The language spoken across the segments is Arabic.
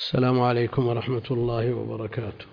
السلام عليكم ورحمة الله وبركاته.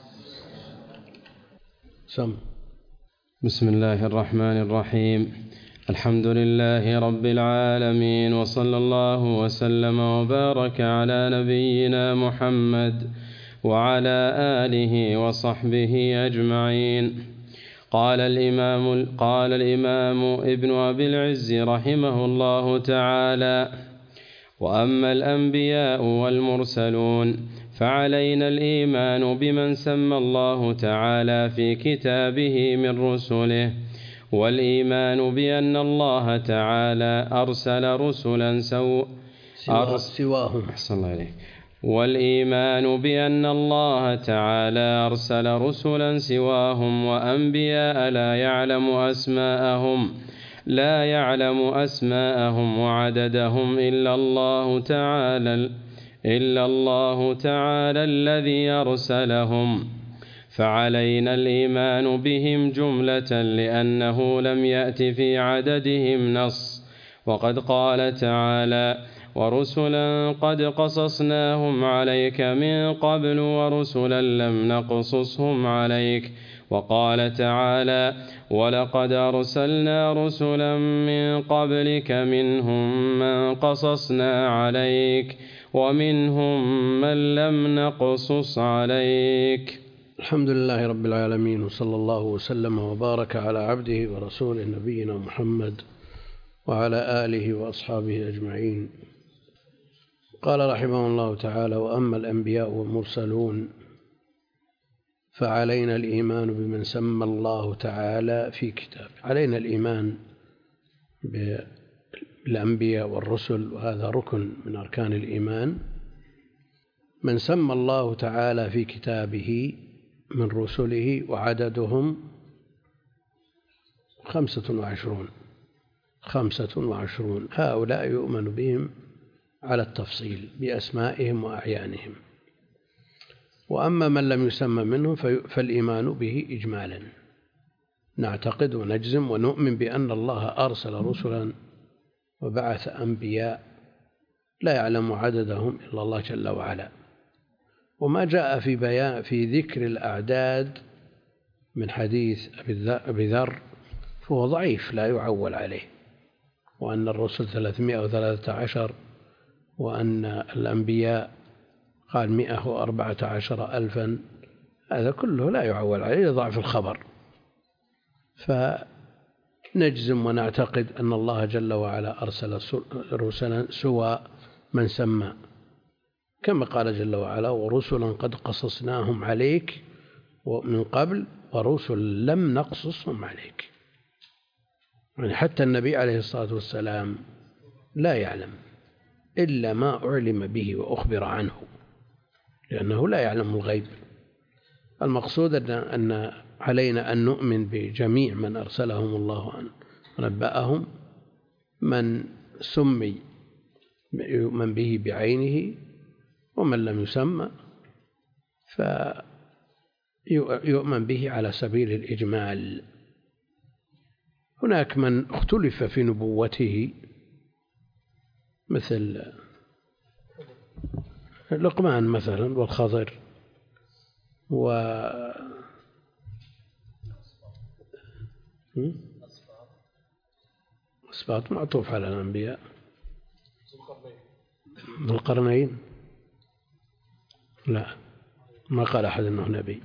بسم الله الرحمن الرحيم. الحمد لله رب العالمين، وصلى الله وسلم وبارك على نبينا محمد وعلى آله وصحبه أجمعين. قال الإمام ابن أبي العز رحمه الله تعالى: وأما الأنبياء والمرسلون فعلينا الإيمان بمن سمى الله تعالى في كتابه من رسله، والإيمان بأن الله تعالى أرسل رسلا والإيمان بأن الله تعالى أرسل رسلا سواهم وأنبياء لا يعلم أسماءهم وعددهم إلا الله تعالى الذي أرسلهم، فعلينا الإيمان بهم جملة لأنه لم يأت في عددهم نص. وقد قال تعالى: ورسلا قد قصصناهم عليك من قبل ورسلا لم نقصصهم عليك. وقال تعالى: ولقد أرسلنا رسلا من قبلك منهم من قصصنا عليك ومنهم من لم نقصص عليك. الحمد لله رب العالمين، وصلى الله وسلم وبارك على عبده ورسوله نبينا محمد وعلى آله وأصحابه أجمعين. قال رحمه الله تعالى: وأما الأنبياء والمرسلون فعلينا الإيمان بمن سمى الله تعالى في كتابه. علينا الإيمان بالأنبياء والرسل، وهذا ركن من أركان الإيمان. من سمى الله تعالى في كتابه من رسله وعددهم 25، هؤلاء يؤمن بهم على التفصيل بأسمائهم وأعيانهم. وأما من لم يسمى منهم فالإيمان به إجمالا، نعتقد ونجزم ونؤمن بأن الله أرسل رسلا وبعث أنبياء لا يعلم عددهم إلا الله جل وعلا. وما جاء في ذكر الأعداد من حديث أبي ذر فهو ضعيف لا يعول عليه، وأن الرسل 313 وأن الأنبياء قال 114,000، هذا كله لا يعول عليه ضعف الخبر. فنجزم ونعتقد أن الله جل وعلا أرسل رسلا سوى من سمى، كما قال جل وعلا: ورسلا قد قصصناهم عليك ومن قبل ورسل لم نقصصهم عليك. يعني حتى النبي عليه الصلاة والسلام لا يعلم إلا ما أعلم به وأخبر عنه، لأنه لا يعلم الغيب. المقصود أن علينا أن نؤمن بجميع من أرسلهم الله ونبأهم، من سمي يؤمن به بعينه، ومن لم يسمى فيؤمن به على سبيل الإجمال. هناك من اختلف في نبوته مثل لقمان مثلا والخضر أسباط معطوف على الأنبياء. ذو القرنين لا، ما قال أحد أنه نبي.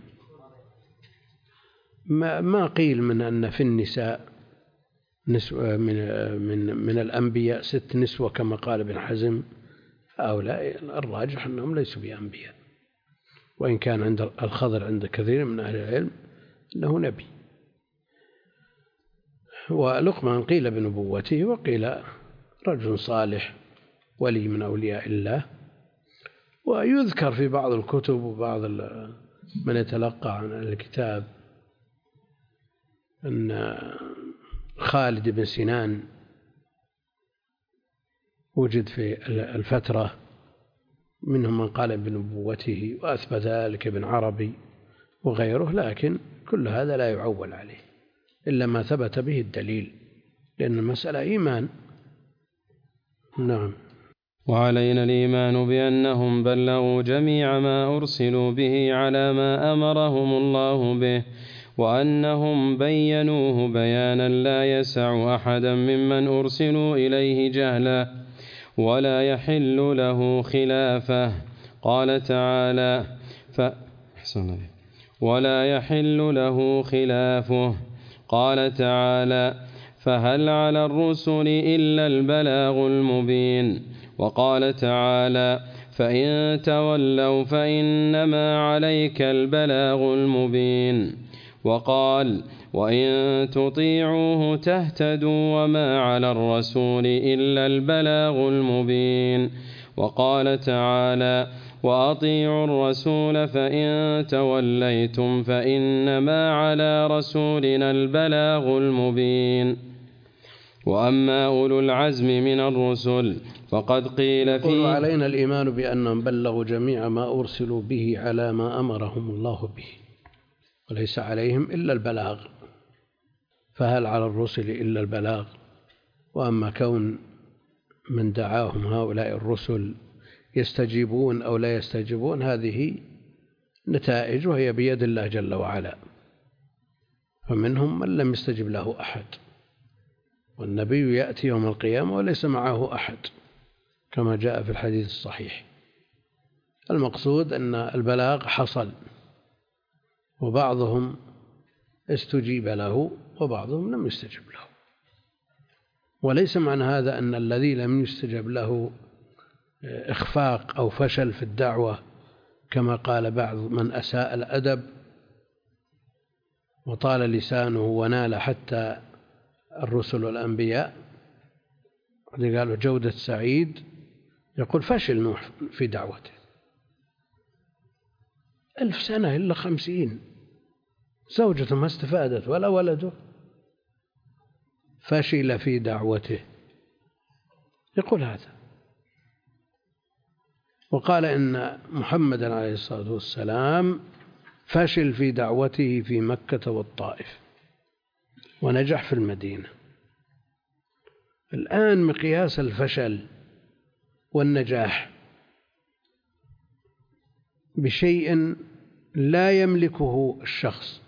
ما قيل من أن في النساء نسوة من الأنبياء 6 نسوة كما قال ابن حزم، هؤلاء الراجح أنهم ليسوا بأنبياء، وإن كان عند الخضر عند كثير من أهل العلم أنه نبي. ولقمان قيل بنبوته وقيل رجل صالح ولي من أولياء الله. ويذكر في بعض الكتب وبعض من يتلقى عن الكتاب أن خالد بن سنان وجد في الفترة، منهم من قال بنبوته وأثبت ذلك ابن عربي وغيره، لكن كل هذا لا يعول عليه إلا ما ثبت به الدليل، لأن المسألة إيمان. نعم. وعلينا الإيمان بأنهم بلغوا جميع ما أرسلوا به على ما أمرهم الله به، وأنهم بينوه بيانا لا يسع أحدا ممن أرسلوا إليه جهلا ولا يحل له خلافه. قال تعالى ولا يحل له خلافه. قال تعالى فهل على الرسل إلا البلاغ المبين. وقال تعالى فإن تولوا فإنما عليك البلاغ المبين. وقال وإن تطيعوه تهتدوا وما على الرسول إلا البلاغ المبين. وقال تعالى وأطيعوا الرسول فإن توليتم فإنما على رسولنا البلاغ المبين. وأما أولو العزم من الرسل فقد قيل فيه علينا الإيمان بأنهم بلغوا جميع ما أرسلوا به على ما أمرهم الله به وليس عليهم إلا البلاغ، فهل على الرسل إلا البلاغ. وأما كون من دعاهم هؤلاء الرسل يستجيبون أو لا يستجيبون هذه نتائج وهي بيد الله جل وعلا، فمنهم من لم يستجب له أحد، والنبي يأتي يوم القيامة وليس معه أحد كما جاء في الحديث الصحيح. المقصود أن البلاغ حصل، وبعضهم استجيب له وبعضهم لم يستجب له، وليس معنى هذا أن الذي لم يستجب له إخفاق أو فشل في الدعوة كما قال بعض من أساء الأدب وطال لسانه ونال حتى الرسل والأنبياء. قالوا جودة سعيد يقول فشل نوح في دعوته 1000 سنة إلا 50، زوجته ما استفادت ولا ولده، فشل في دعوته يقول هذا. وقال إن محمدا عليه الصلاة والسلام فشل في دعوته في مكة والطائف ونجح في المدينة. الآن مقياس الفشل والنجاح بشيء لا يملكه الشخص،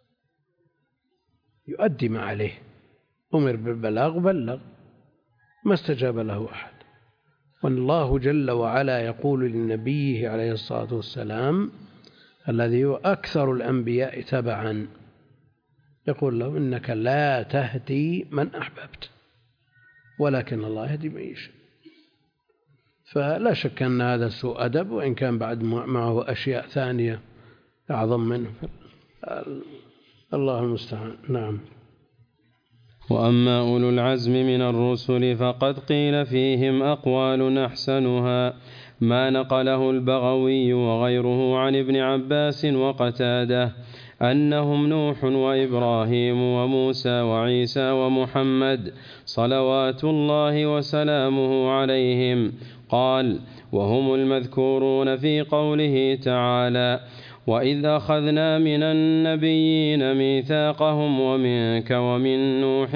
يؤدي ما عليه، أمر بالبلاغ بلغ ما استجاب له أحد. والله جل وعلا يقول لنبيه عليه الصلاة والسلام الذي هو أكثر الأنبياء تبعا، يقول له إنك لا تهدي من أحببت ولكن الله يهدي من يشاء. فلا شك أن هذا سوء أدب، وإن كان بعد معه أشياء ثانية أعظم منه، الله المستعان. نعم. وأما أولو العزم من الرسل فقد قيل فيهم أقوال أحسنها ما نقله البغوي وغيره عن ابن عباس وقتاده أنهم نوح وإبراهيم وموسى وعيسى ومحمد صلوات الله وسلامه عليهم. قال وهم المذكورون في قوله تعالى وإذ أخذنا من النبيين ميثاقهم ومنك ومن نوح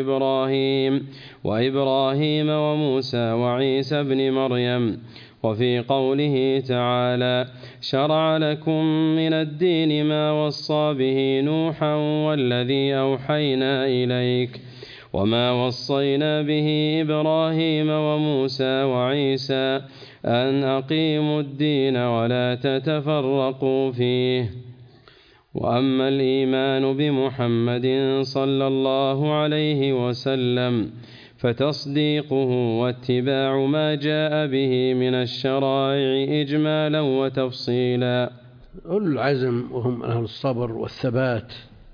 وإبراهيم وموسى وعيسى بن مريم. وفي قوله تعالى شرع لكم من الدين ما وصى به نوحا والذي أوحينا إليك وما وصينا به إبراهيم وموسى وعيسى أن أقيموا الدين ولا تتفرقوا فيه. وأما الإيمان بمحمد صلى الله عليه وسلم فتصديقه واتباع ما جاء به من الشرائع إجمالا وتفصيلا. أولو العزم وهم أهل الصبر والثبات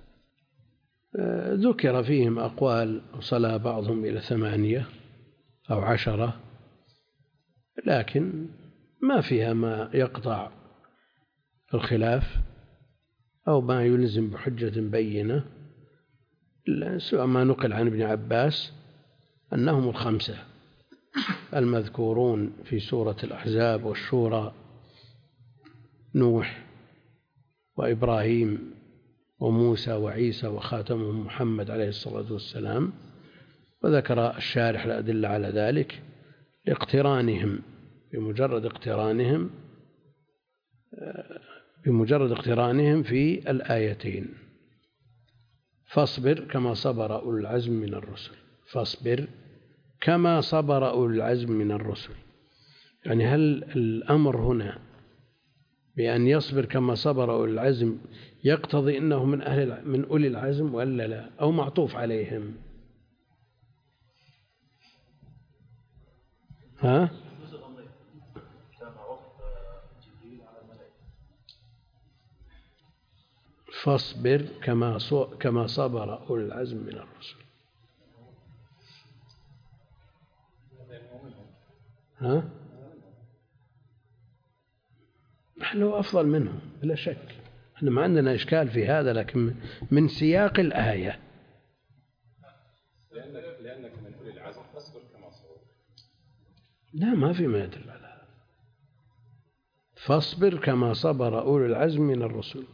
ذكر فيهم أقوال وصلها بعضهم إلى 8 أو 10، لكن ما فيها ما يقطع الخلاف أو ما يلزم بحجة بينة، سواء ما نقل عن ابن عباس أنهم 5 المذكورون في سورة الأحزاب والشورى: نوح وإبراهيم وموسى وعيسى وخاتمهم محمد عليه الصلاة والسلام. وذكر الشارح الأدلة على ذلك اقترانهم بمجرد اقترانهم في الآيتين. فاصبر كما صبر أولو العزم من الرسل، فاصبر كما صبر أولو العزم من الرسل. يعني هل الأمر هنا بأن يصبر كما صبر أولو العزم يقتضي أنه من أولي العزم ولا لا، أو معطوف عليهم؟ ها؟ فاصبر كما صبر أولو العزم من الرسل. ها؟ نحن أفضل منهم بلا شك، احنا ما عندنا إشكال في هذا، لكن من سياق الآية. لأنك من أولي العزم فاصبر كما صبر. لا، ما في ما يدل على هذا. فاصبر كما صبر أولو العزم من الرسل.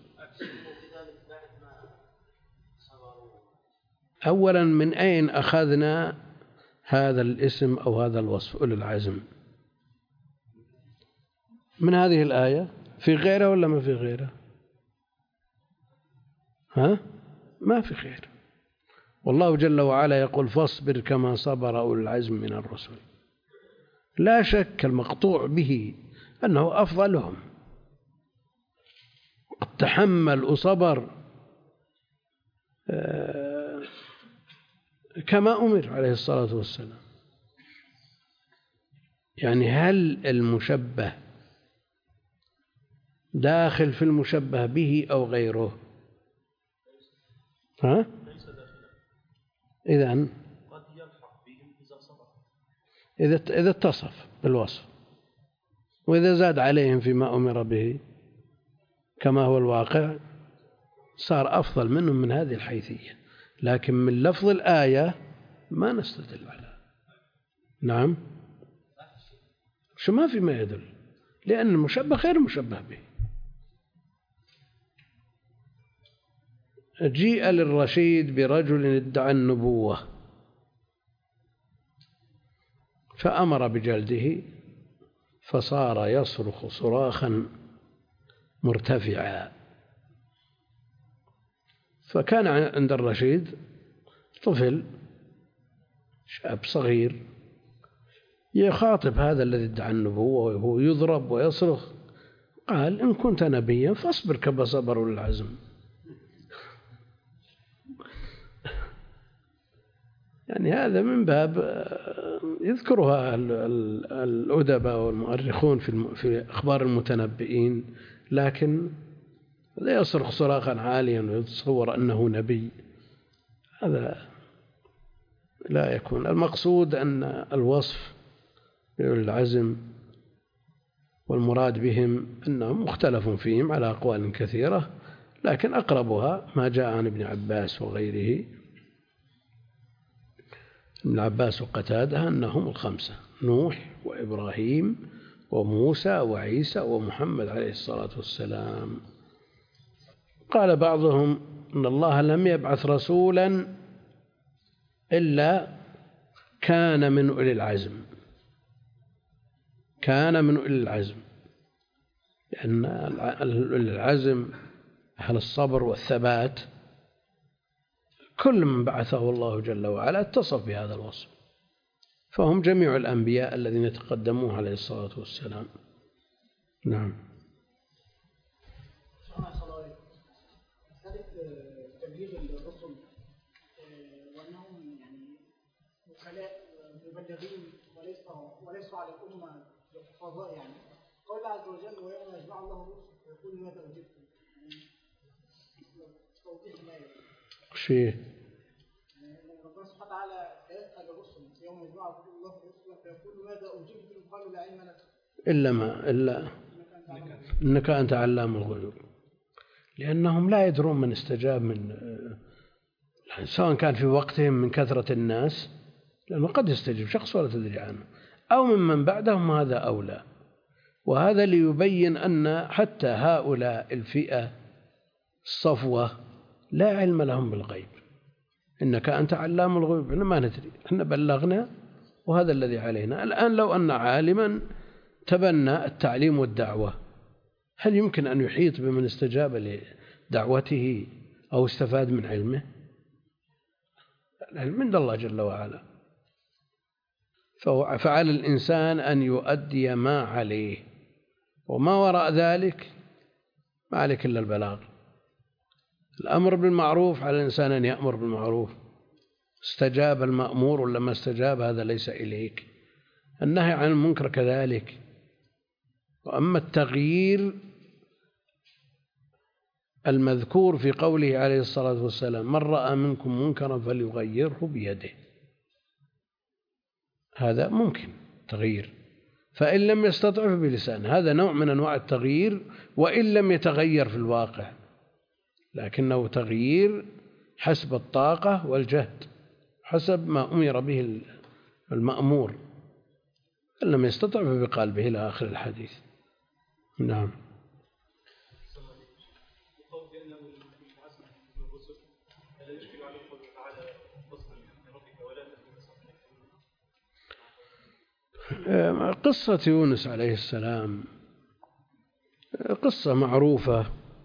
أولا، من أين أخذنا هذا الاسم أو هذا الوصف أولو العزم؟ من هذه الآية؟ في غيرها ولا ما في غيرها؟ ها؟ ما في غير. والله جل وعلا يقول فاصبر كما صبر أولو العزم من الرسل. لا شك المقطوع به أنه أفضلهم، قد تحمل وصبر كما أمر عليه الصلاة والسلام. يعني هل المشبه داخل في المشبه به أو غيره؟ ها؟ إذن إذا اتصف بالوصف، وإذا زاد عليهم فيما أمر به كما هو الواقع صار أفضل منهم من هذه الحيثية. لكن من لفظ الآية ما نستدل على. نعم، شو ما في ما يدل، لأن المشبه غير المشبه به. جيء للرشيد برجل ادعى النبوة فأمر بجلده، فصار يصرخ صراخا مرتفعا. فكان عند الرشيد طفل شاب صغير يخاطب هذا الذي ادعى النبوة وهو يضرب ويصرخ، قال إن كنت نبيا فاصبر كما صبر أولو العزم. يعني هذا من باب يذكرها الأدباء والمؤرخون في أخبار المتنبئين، لكن لا يصرخ صراخا عاليا ويتصور أنه نبي، هذا لا يكون. المقصود أن الوصف بالعزم والمراد بهم أنهم مختلف فيهم على أقوال كثيرة، لكن أقربها ما جاء عن ابن عباس وغيره، ابن عباس وقتادة، أنهم الخمسة: نوح وإبراهيم وموسى وعيسى ومحمد عليه الصلاة والسلام. قال بعضهم إن الله لم يبعث رسولا إلا كان من أولي العزم، كان من أولي العزم، لأن أولي العزم أهل الصبر والثبات كل من بعثه الله جل وعلا اتصف بهذا الوصف، فهم جميع الأنبياء الذين تقدموه عليه الصلاة والسلام. نعم. تبليغ الرسل وأنهم يعني وكلاء مبلغين وليسوا على الأمة بحفاظاء، يعني قول الله عز وجل ويوم يجمع الله الرسل ويقول ماذا أجبتم، توضيح الآية. شيء ربنا سبحانه وتعالى سيسأل الرسل يوم يجمع الله الرسل فيقول ماذا أجبتم، قالوا لا علم لنا إلا إنك أنت علام الغيوب، لأنهم لا يدرون من استجاب من سواء كان في وقتهم من كثرة الناس، لأنه قد يستجيب شخص ولا تدري عنه، أو ممن بعدهم، هذا أولى. وهذا ليبين أن حتى هؤلاء الفئة الصفوة لا علم لهم بالغيب. إنك أنت علام الغيوب، إحنا ما ندري، إحنا بلغنا وهذا الذي علينا الآن. لو أن عالما تبنى التعليم والدعوة، هل يمكن أن يحيط بمن استجاب لدعوته أو استفاد من علمه؟ العلم عند الله جل وعلا، فعلى الإنسان أن يؤدي ما عليه، وما وراء ذلك ما عليك إلا البلاغ. الأمر بالمعروف على الإنسان أن يأمر بالمعروف، استجاب المأمور ولا ما استجاب هذا ليس إليك. النهي عن المنكر كذلك. وأما التغيير المذكور في قوله عليه الصلاة والسلام: من رأى منكم منكرا فليغيره بيده، هذا ممكن تغيير، فإن لم يستطع فبلسانه، هذا نوع من أنواع التغيير وإن لم يتغير في الواقع، لكنه تغيير حسب الطاقة والجهد، حسب ما أمر به المأمور. إن لم يستطع فبقلبه إلى آخر الحديث. نعم. قصة يونس عليه السلام قصة معروفة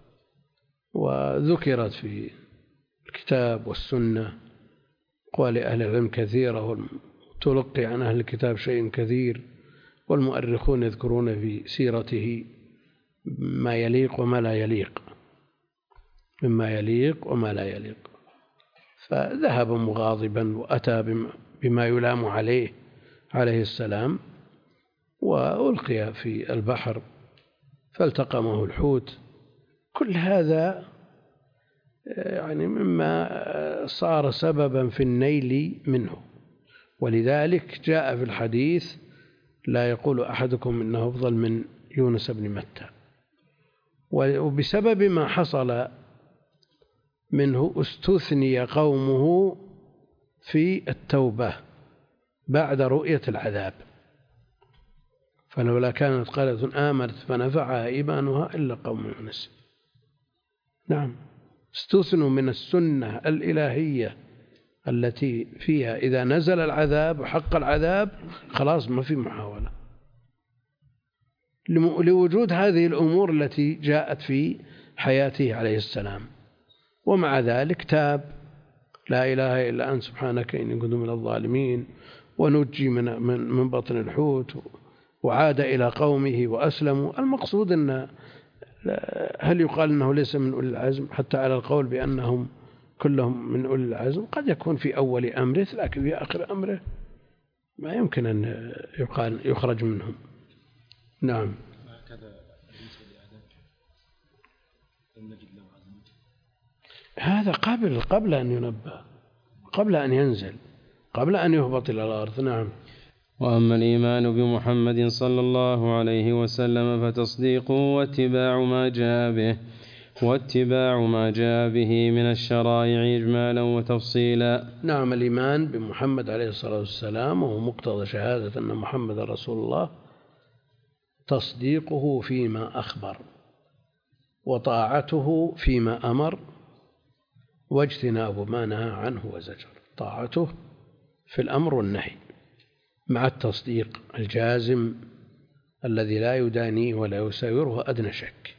وذكرت في الكتاب والسنة، أقوال أهل العلم كثيرة، وتلقي عن أهل الكتاب شيء كثير، والمؤرخون يذكرون في سيرته ما يليق وما لا يليق، مما يليق وما لا يليق. فذهب مغاضبا وأتى بما يلام عليه السلام، وألقي في البحر فالتقمه الحوت. كل هذا يعني مما صار سببا في النيل منه، ولذلك جاء في الحديث: لا يقول أحدكم إنه أفضل من يونس بن متى. وبسبب ما حصل منه استثني قومه في التوبة بعد رؤية العذاب، فلولا كانت قرية آمنت فنفعها إيمانها إلا قوم يونس. نعم، استثنوا من السنة الإلهية التي فيها إذا نزل العذاب وحق العذاب خلاص ما في محاولة، لوجود هذه الأمور التي جاءت في حياته عليه السلام. ومع ذلك تاب: لا إله إلا أنت سبحانك إني كنت من الظالمين، ونجي من بطن الحوت، وعاد إلى قومه وأسلموا. المقصود أن هل يقال أنه ليس من أولي العزم؟ حتى على القول بأنهم كلهم من أولي العزم قد يكون في أول أمره، لكن في آخر أمره ما يمكن أن يخرج منهم. نعم. هذا قبل أن ينبه، قبل أن ينزل، قبل أن يهبط إلى الأرض. نعم. وأما الإيمان بمحمد صلى الله عليه وسلم فتصديقه واتباع ما جاء به من الشرائع إجمالا وتفصيلا. نعم، الإيمان بمحمد عليه الصلاة والسلام وهو مقتضى شهادة أن محمد رسول الله، تصديقه فيما أخبر، وطاعته فيما أمر، واجتناب ما نهى عنه وزجر. طاعته في الأمر والنهي مع التصديق الجازم الذي لا يدانيه ولا يساوره أدنى شك.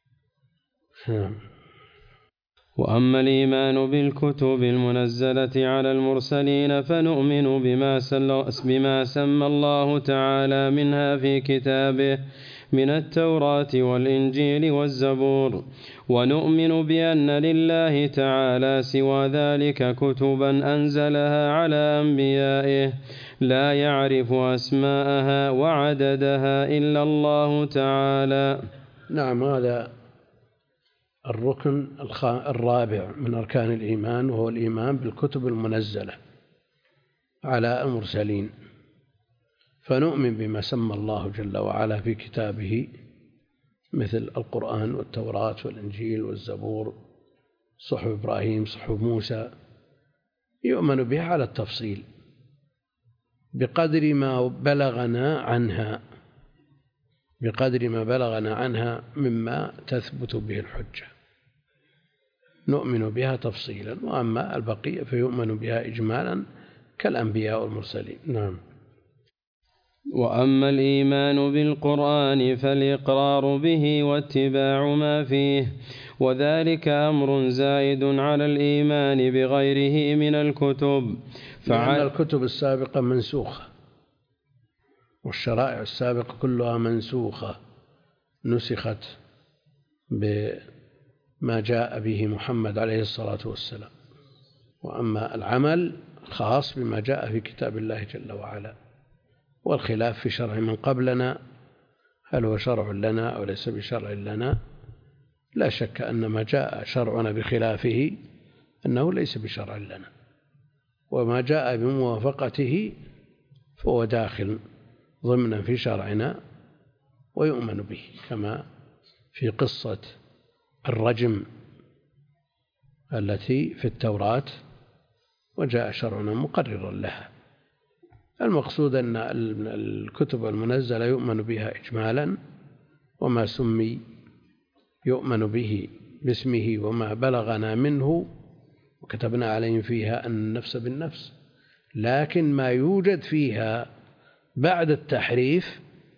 وأما الإيمان بالكتب المنزلة على المرسلين فنؤمن بما سمى الله تعالى منها في كتابه من التوراة والإنجيل والزبور، ونؤمن بأن لله تعالى سوى ذلك كتبا أنزلها على أنبيائه لا يعرف أسماءها وعددها إلا الله تعالى. نعم، هذا الركن الرابع من أركان الإيمان، وهو الإيمان بالكتب المنزلة على المرسلين. فنؤمن بما سمى الله جل وعلا في كتابه مثل القرآن والتوراة والإنجيل والزبور، صحف إبراهيم، صحف موسى، يؤمن بها على التفصيل بقدر ما بلغنا عنها مما تثبت به الحجة، نؤمن بها تفصيلا. وأما البقية فيؤمن بها إجمالا كالأنبياء والمرسلين. نعم. وأما الإيمان بالقرآن فالإقرار به واتباع ما فيه، وذلك أمر زائد على الإيمان بغيره من الكتب، لأن الكتب السابقة منسوخة والشرائع السابقة كلها منسوخة، نسخت بما جاء به محمد عليه الصلاة والسلام. وأما العمل خاص بما جاء في كتاب الله جل وعلا، والخلاف في شرع من قبلنا، هل هو شرع لنا أو ليس بشرع لنا؟ لا شك أن ما جاء شرعنا بخلافه أنه ليس بشرع لنا، وما جاء بموافقته فهو داخل ضمنا في شرعنا ويؤمن به، كما في قصة الرجم التي في التوراة وجاء شرعنا مقررا لها. المقصود أن الكتب المنزلة يؤمن بها إجمالا، وما سمي يؤمن به باسمه وما بلغنا منه وكتبنا عليهم فيها أن النفس بالنفس، لكن ما يوجد فيها بعد التحريف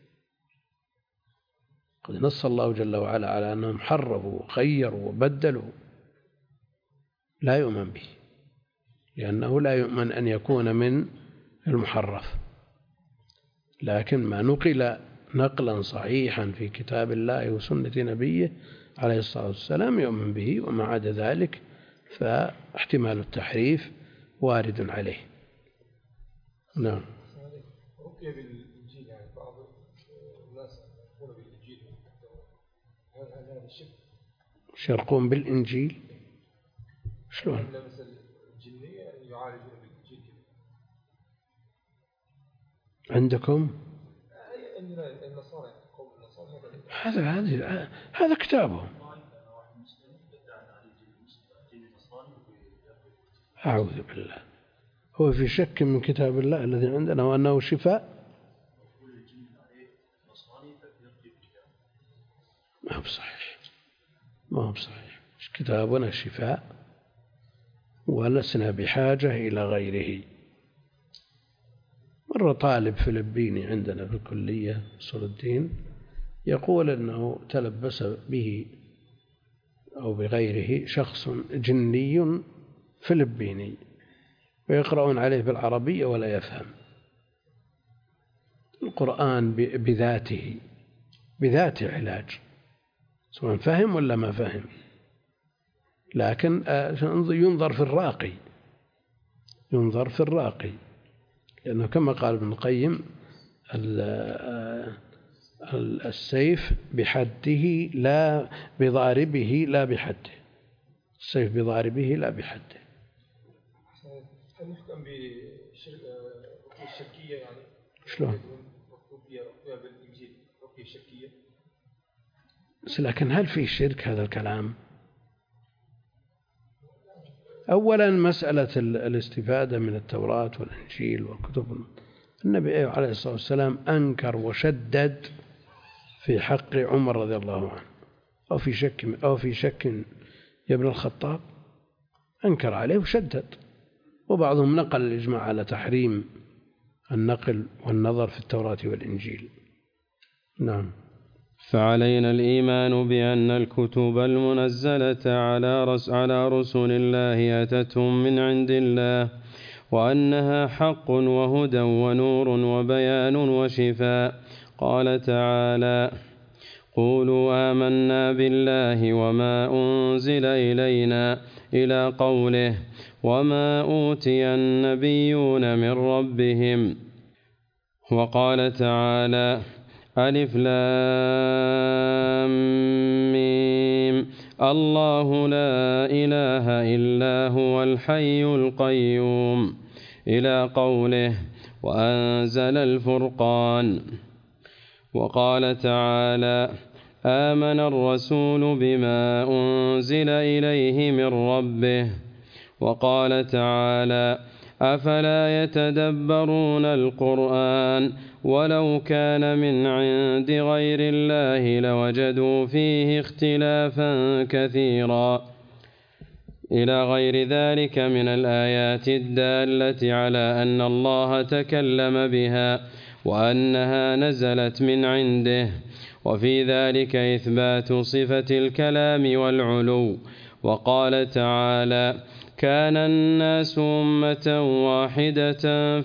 قد نص الله جل وعلا على أنهم حرفوا وخيروا وبدلوا لا يؤمن به، لأنه لا يؤمن أن يكون من المحرف. لكن ما نقل نقلا صحيحا في كتاب الله وسنة نبيه عليه الصلاة والسلام يؤمن به، وما عدا ذلك فاحتمال التحريف وارد عليه. نعم. رقي بالإنجيل، يعني بعض الناس يقولون بالإنجيل، هل هذا الشرك؟ يرقون بالإنجيل شلون؟ مثل الجنية يعالجون بالإنجيل عندكم؟ عندنا النصارى، قوم النصارى هذا كتابهم. أعوذ بالله، هو في شك من كتاب الله الذي عندنا وأنه شفاء؟ ما هو بصحيح، ما هو بصحيح. كتابنا شفاء ولسنا بحاجة إلى غيره. مرة طالب فلبيني عندنا في الكلية أصول الدين يقول أنه تلبس به أو بغيره شخص جني فلبيني ويقرؤون عليه بالعربية ولا يفهم القرآن بذاته علاج، سواء فهم ولا ما فهم، لكن ينظر في الراقي، لأنه كما قال ابن القيم السيف بحده لا بضاربه لا بحده، السيف بضاربه لا بحده. هل نحكم برقية الشركية يعني؟ شلون؟ رقية بالإنجيل، رقية الشركية. لكن هل في شرك هذا الكلام؟ أولا مسألة الاستفادة من التوراة والإنجيل والكتب، النبي عليه الصلاة والسلام أنكر وشدد في حق عمر رضي الله عنه، أو في شك يا ابن الخطاب، أنكر عليه وشدد. وبعضهم نقل الإجماع على تحريم النقل والنظر في التوراة والإنجيل. نعم. فعلينا الإيمان بأن الكتب المنزلة على رسل الله أتتهم من عند الله، وأنها حق وهدى ونور وبيان وشفاء. قال تعالى: قولوا آمنا بالله وما أنزل إلينا، إلى قوله: وما أوتي النبيون من ربهم. وقال تعالى: ألف لام ميم، الله لا إله إلا هو الحي القيوم، إلى قوله: وأنزل الفرقان. وقال تعالى: آمن الرسول بما أنزل إليه من ربه. وقال تعالى: أفلا يتدبرون القرآن ولو كان من عند غير الله لوجدوا فيه اختلافا كثيرا، إلى غير ذلك من الآيات الدالة على أن الله تكلم بها وأنها نزلت من عنده. وفي ذلك إثبات صفة الكلام والعلو. وقال تعالى: كان الناس أمة واحدة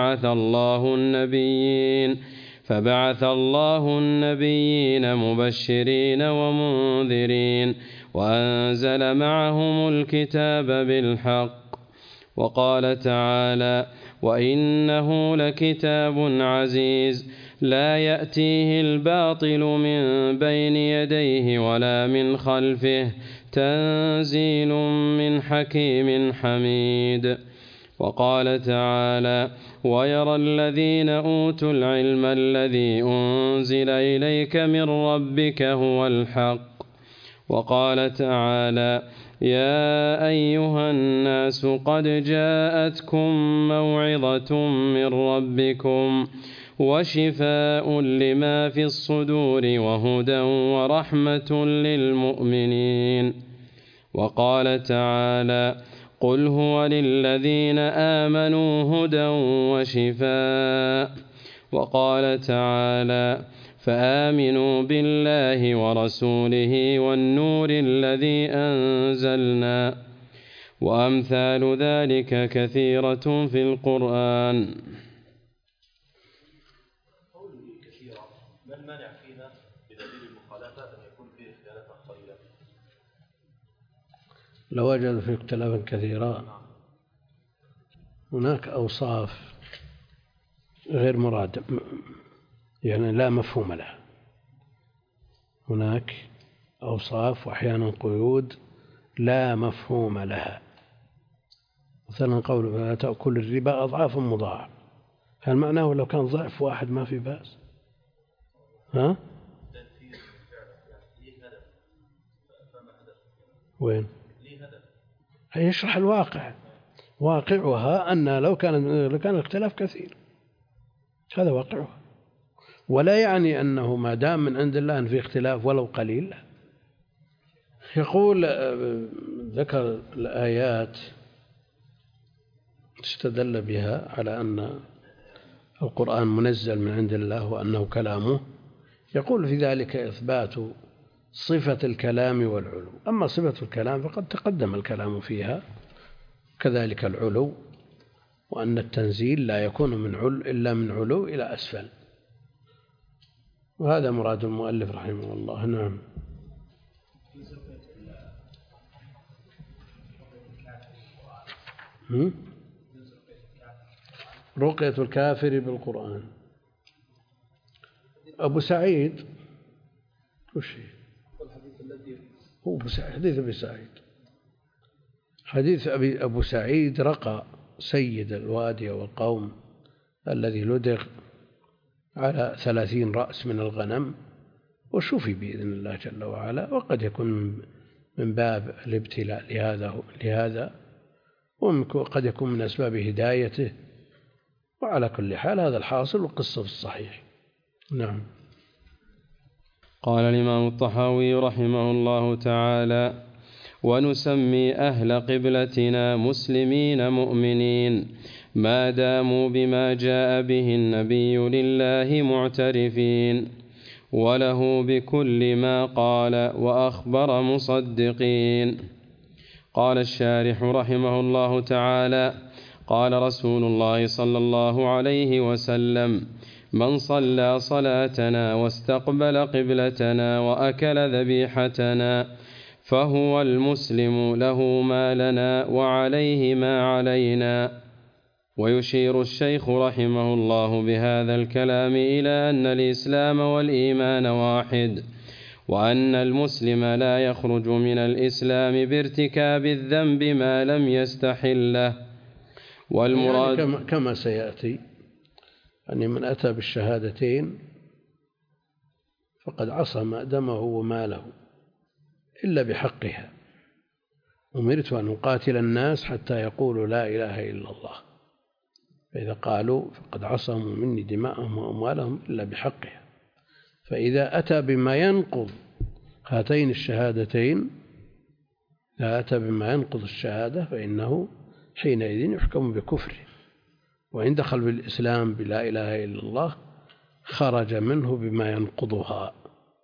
فبعث الله النبيين مبشرين ومنذرين وأنزل معهم الكتاب بالحق. وقال تعالى: وإنه لكتاب عزيز لا يأتيه الباطل من بين يديه ولا من خلفه تنزيل من حكيم حميد. وقال تعالى: ويرى الذين أوتوا العلم الذي أنزل إليك من ربك هو الحق. وقال تعالى: يا أيها الناس قد جاءتكم موعظة من ربكم وشفاء لما في الصدور وهدى ورحمة للمؤمنين. وقال تعالى: قل هو للذين آمنوا هدى وشفاء. وقال تعالى: فآمنوا بالله ورسوله والنور الذي أنزلنا. وأمثال ذلك كثيرة في القرآن. ما المانع فيها بدليل المخالفة أن يكون فيه اختلافا قليلا؟ لو وجدوا فيه اختلافا كثيرا هناك أوصاف غير مراد، يعني لا مفهوم لها. هناك أوصاف وأحيانا قيود لا مفهوم لها، مثلا قول لا تأكل الربا أضعاف مضاعف، هل معناه لو كان ضعف واحد ما في بأس؟ ها؟ وين؟ يشرح الواقع، واقعها أن لو كان الاختلاف كثير، هذا واقعها، ولا يعني أنه ما دام من عند الله أن في اختلاف ولو قليل. يقول ذكر الآيات استدل بها على أن القرآن منزل من عند الله وأنه كلامه. يقول في ذلك إثبات صفة الكلام والعلو. أما صفة الكلام فقد تقدم الكلام فيها، كذلك العلو، وأن التنزيل لا يكون من علو إلا من علو إلى أسفل، وهذا مراد المؤلف رحمه الله. نعم. رقية الكافر بالقرآن. أبو سعيد وش هو حديث أبي سعيد، حديث أبو سعيد رقى سيد الوادي والقوم الذي لدغ على 30 رأس من الغنم وشفي بإذن الله جل وعلا، وقد يكون من باب الابتلاء لهذا وقد يكون من أسباب هدايته، وعلى كل حال هذا الحاصل والقصة في الصحيح. نعم. قال الإمام الطحاوي رحمه الله تعالى: ونسمي أهل قبلتنا مسلمين مؤمنين ما داموا بما جاء به النبي لله معترفين، وله بكل ما قال وأخبر مصدقين. قال الشارح رحمه الله تعالى: قال رسول الله صلى الله عليه وسلم: من صلى صلاتنا واستقبل قبلتنا وأكل ذبيحتنا فهو المسلم، له ما لنا وعليه ما علينا. ويشير الشيخ رحمه الله بهذا الكلام إلى أن الإسلام والإيمان واحد، وأن المسلم لا يخرج من الإسلام بارتكاب الذنب ما لم يستحله. والمراد يعني كما سيأتي أن من أتى بالشهادتين فقد عصم دمه وماله إلا بحقها. أمرت أن أقاتل الناس حتى يقولوا لا إله إلا الله، فإذا قالوا فقد عصموا مني دماءهم وأموالهم إلا بحقها. فإذا أتى بما ينقض هاتين الشهادتين، إذا أتى بما ينقض الشهادة فإنه حينئذ يحكم بكفره، وإن دخل بالإسلام بلا إله إلا الله خرج منه بما ينقضها.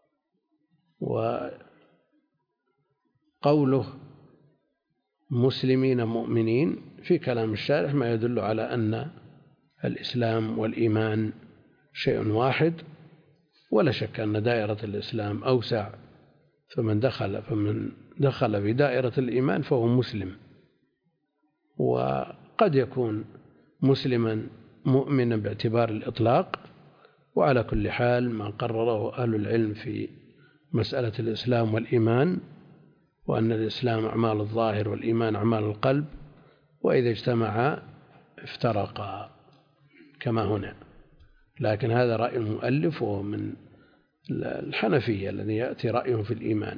وقوله مسلمين مؤمنين في كلام الشارح ما يدل على أن الإسلام والإيمان شيء واحد، ولا شك أن دائرة الإسلام أوسع، فمن دخل في دائرة الإيمان فهو مسلم، وقد يكون مسلما مؤمنا باعتبار الإطلاق. وعلى كل حال ما قرره أهل العلم في مسألة الإسلام والإيمان، وأن الإسلام أعمال الظاهر والإيمان أعمال القلب، وإذا اجتمعا افترقا كما هنا. لكن هذا رأي المؤلف، وهو من الحنفية الذي يأتي رأيه في الإيمان.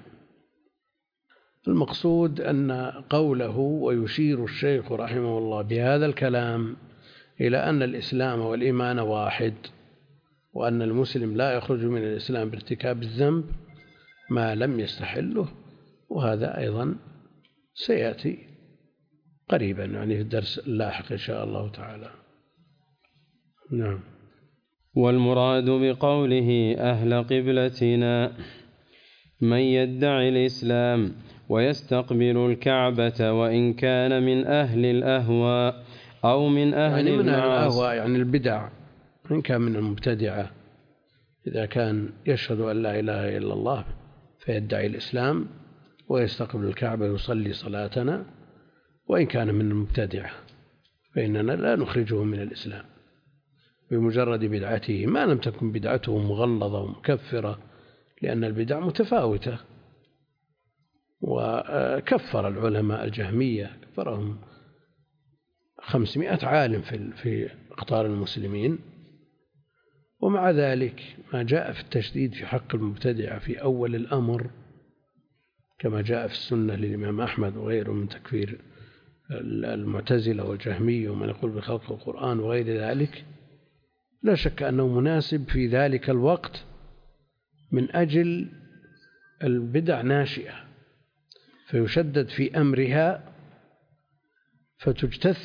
المقصود أن قوله ويشير الشيخ رحمه الله بهذا الكلام إلى أن الإسلام والإيمان واحد، وأن المسلم لا يخرج من الإسلام بارتكاب الذنب ما لم يستحله، وهذا أيضا سيأتي قريبا يعني في الدرس اللاحق إن شاء الله تعالى. نعم. والمراد بقوله أهل قبلتنا من يدعي الإسلام ويستقبل الكعبة وإن كان من أهل الأهواء أو من أهل يعني من أهل المعاصي، الأهواء يعني البدع، إن كان من المبتدعة إذا كان يشهد أن لا إله إلا الله فيدعي الإسلام ويستقبل الكعبة ويصلي صلاتنا، وإن كان من المبتدعة فإننا لا نخرجه من الإسلام بمجرد بدعته، ما لم تكن بدعته مغلظة ومكفرة، لأن البدع متفاوتة. وكفر العلماء الجهمية، كفرهم 500 عالم في أقطار المسلمين، ومع ذلك ما جاء في التشديد في حق المبتدعة في أول الأمر كما جاء في السنة للإمام أحمد وغيره من تكفير المعتزلة والجهمية ومن يقول بخلق القرآن وغير ذلك، لا شك أنه مناسب في ذلك الوقت من أجل البدع ناشئة، فيشدد في أمرها فتجتث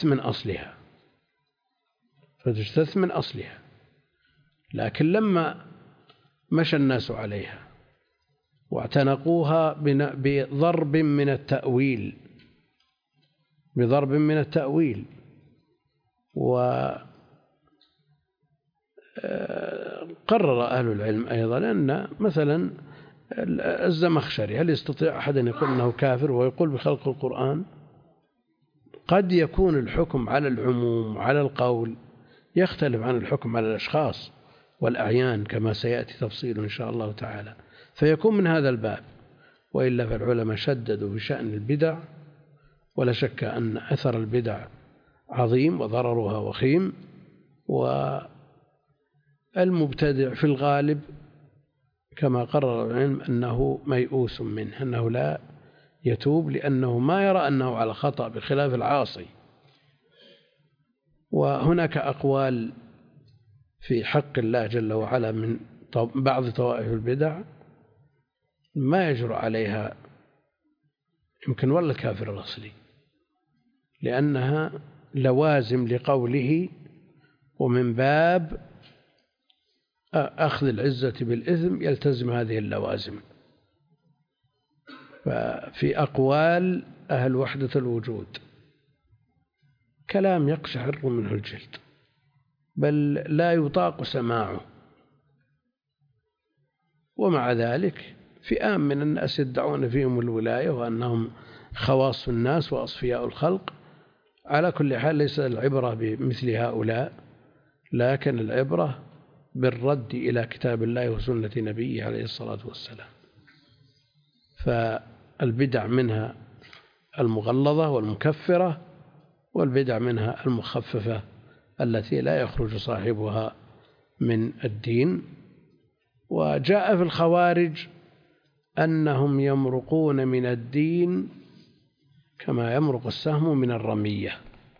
من أصلها. لكن لما مشى الناس عليها واعتنقوها بضرب من التأويل وقرر أهل العلم أيضا أن مثلا الزمخشري هل يستطيع أحد أن يقول أنه كافر ويقول بخلق القرآن؟ قد يكون الحكم على العموم وعلى القول يختلف عن الحكم على الأشخاص والأعيان كما سيأتي تفصيل إن شاء الله تعالى، فيكون من هذا الباب. وإلا فالعلماء شددوا بشأن البدع، ولا شك أن أثر البدع عظيم وضررها وخيم، والمبتدع في الغالب كما قرر العلم أنه ميؤوس منه، أنه لا يتوب لأنه ما يرى أنه على خطأ بخلاف العاصي. وهناك أقوال في حق الله جل وعلا من بعض طوائف البدع ما يجرؤ عليها يمكن ولا الكافر الأصلي، لأنها لوازم لقوله، ومن باب أخذ العزة بالإثم يلتزم هذه اللوازم. ففي أقوال أهل وحدة الوجود كلام يقشعر منه الجلد، بل لا يطاق سماعه، ومع ذلك فئام من الناس يدعون فيهم الولاية وأنهم خواص الناس وأصفياء الخلق. على كل حال ليس العبرة بمثل هؤلاء، لكن العبرة بالرد إلى كتاب الله وسنة نبيه عليه الصلاة والسلام. فالبدع منها المغلظة والمكفرة، والبدع منها المخففة التي لا يخرج صاحبها من الدين. وجاء في الخوارج أنهم يمرقون من الدين كما يمرق السهم من الرمية،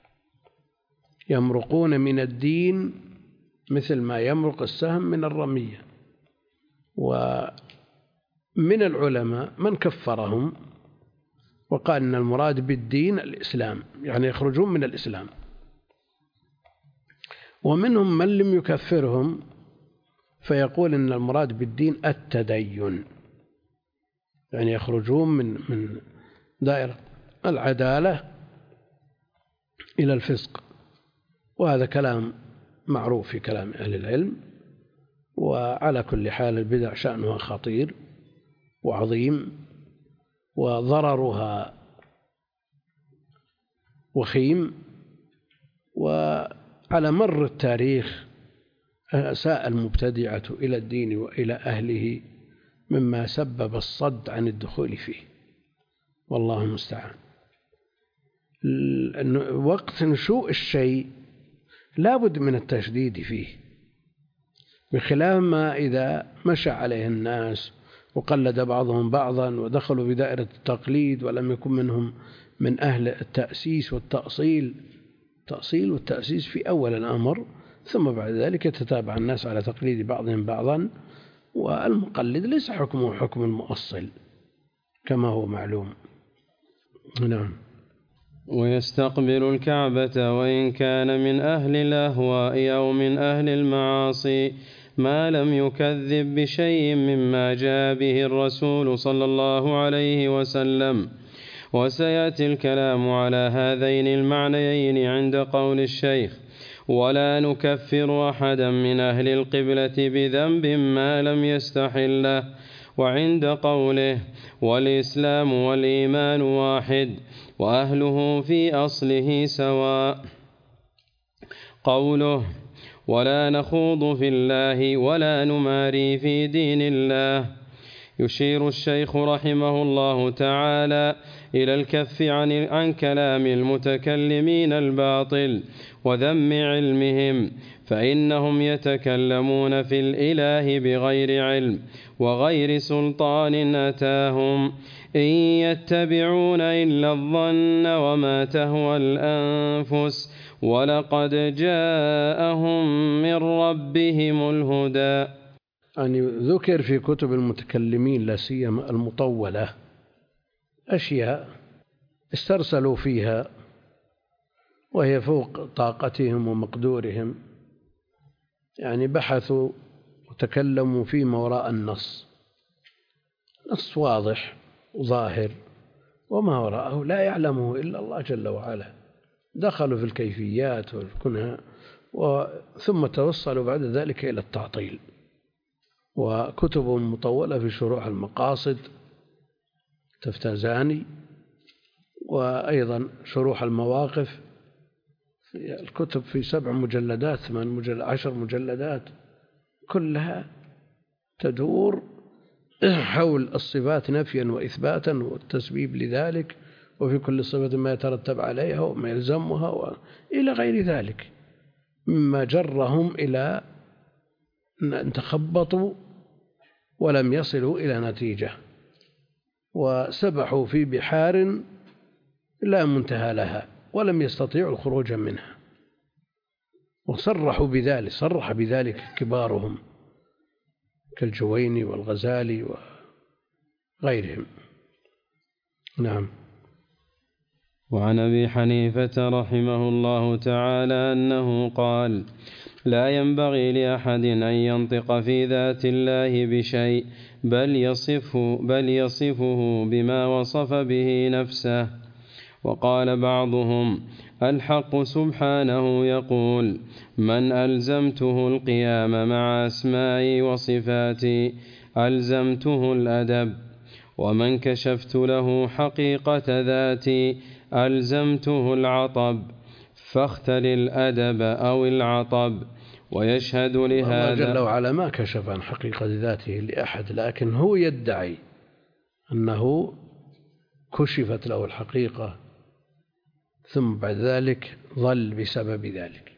يمرقون من الدين مثل ما يمرق السهم من الرمية. ومن العلماء من كفرهم وقال أن المراد بالدين الإسلام، يعني يخرجون من الإسلام. ومنهم من لم يكفرهم فيقول إن المراد بالدين التدين، يعني يخرجون من دائرة العدالة إلى الفسق. وهذا كلام معروف في كلام أهل العلم. وعلى كل حال البدع شأنها خطير وعظيم وضررها وخيم، وعلى مر التاريخ أساء المبتدعة إلى الدين وإلى أهله مما سبب الصد عن الدخول فيه، والله المستعان. وقت نشوء الشيء لا بد من التشديد فيه، بخلاف ما إذا مشى عليه الناس وقلد بعضهم بعضا ودخلوا بدائرة التقليد ولم يكن منهم من أهل التأسيس والتأصيل. التأصيل والتأسيس في أول الأمر، ثم بعد ذلك يتتابع الناس على تقليد بعضهم بعضا، والمقلد ليس حكمه حكم المؤصل كما هو معلوم. نعم. ويستقبل الكعبة وإن كان من أهل الأهواء أو من أهل المعاصي ما لم يكذب بشيء مما جاء به الرسول صلى الله عليه وسلم. وسيأتي الكلام على هذين المعنيين عند قول الشيخ: ولا نكفر أحدا من أهل القبلة بذنب ما لم يستحله، وعند قوله: والإسلام والإيمان واحد وأهله في أصله سواء. قوله: ولا نخوض في الله ولا نماري في دين الله، يشير الشيخ رحمه الله تعالى إلى الكف عن كلام المتكلمين الباطل وذم علمهم، فإنهم يتكلمون في الإله بغير علم وغير سلطان أتاهم، إن يتبعون إلا الظن وما تهوى الأنفس، ولقد جاءهم من ربهم الهدى. يعني ذكر في كتب المتكلمين لا سيما المطولة أشياء استرسلوا فيها وهي فوق طاقتهم ومقدورهم، يعني بحثوا وتكلموا فيما وراء النص، نص واضح وظاهر وما وراءه لا يعلمه إلا الله جل وعلا. دخلوا في الكيفيات والكنها ثم توصلوا بعد ذلك إلى التعطيل. وكتب مطولة في شروح المقاصد تفتازاني، وأيضا شروح المواقف، الكتب في 7 مجلدات 10 مجلدات كلها تدور حول الصفات نفيا وإثباتا والتسبيب لذلك، وفي كل صفة ما يترتب عليها وما يلزمها إلى غير ذلك، مما جرهم إلى أن تخبطوا ولم يصلوا إلى نتيجة، وسبحوا في بحار لا منتهى لها ولم يستطيعوا الخروج منها. وصرحوا بذلك، صرح بذلك كبارهم كالجويني والغزالي وغيرهم. نعم. وعن أبي حنيفة رحمه الله تعالى أنه قال: لا ينبغي لأحد أن ينطق في ذات الله بشيء بل يصفه بما وصف به نفسه. وقال بعضهم: الحق سبحانه يقول: من ألزمته القيام مع أسمائي وصفاتي ألزمته الأدب، ومن كشفت له حقيقة ذاتي ألزمته العطب، فاختل الأدب أو العطب. ويشهد لهذا الله جل وعلا ما كشف عن حقيقة ذاته لأحد، لكن هو يدعي أنه كشفت له الحقيقة ثم بعد ذلك ضل بسبب ذلك.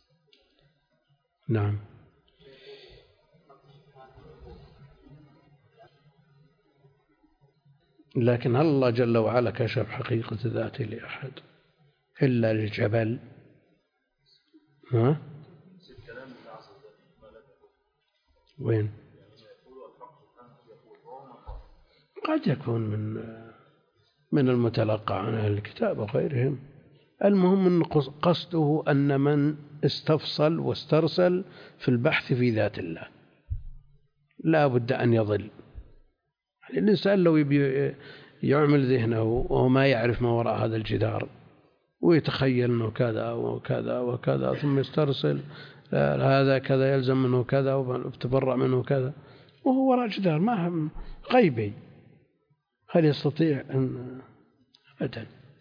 نعم. لكن هل الله جل وعلا كشف حقيقة ذاته لأحد إلا للجبل؟ ها؟ وين؟ قد يكون من المتلقى عن أهل الكتاب وغيرهم. المهم أن قصده أن من استفصل واسترسل في البحث في ذات الله لا بد أن يضل. الإنسان لو يبي يعمل ذهنه وهو ما يعرف ما وراء هذا الجدار ويتخيل أنه كذا وكذا وكذا ثم يسترسل هذا كذا يلزم منه كذا وتبرع منه كذا وهو وراء الجدار ما غيبي، هل يستطيع أن أبدا.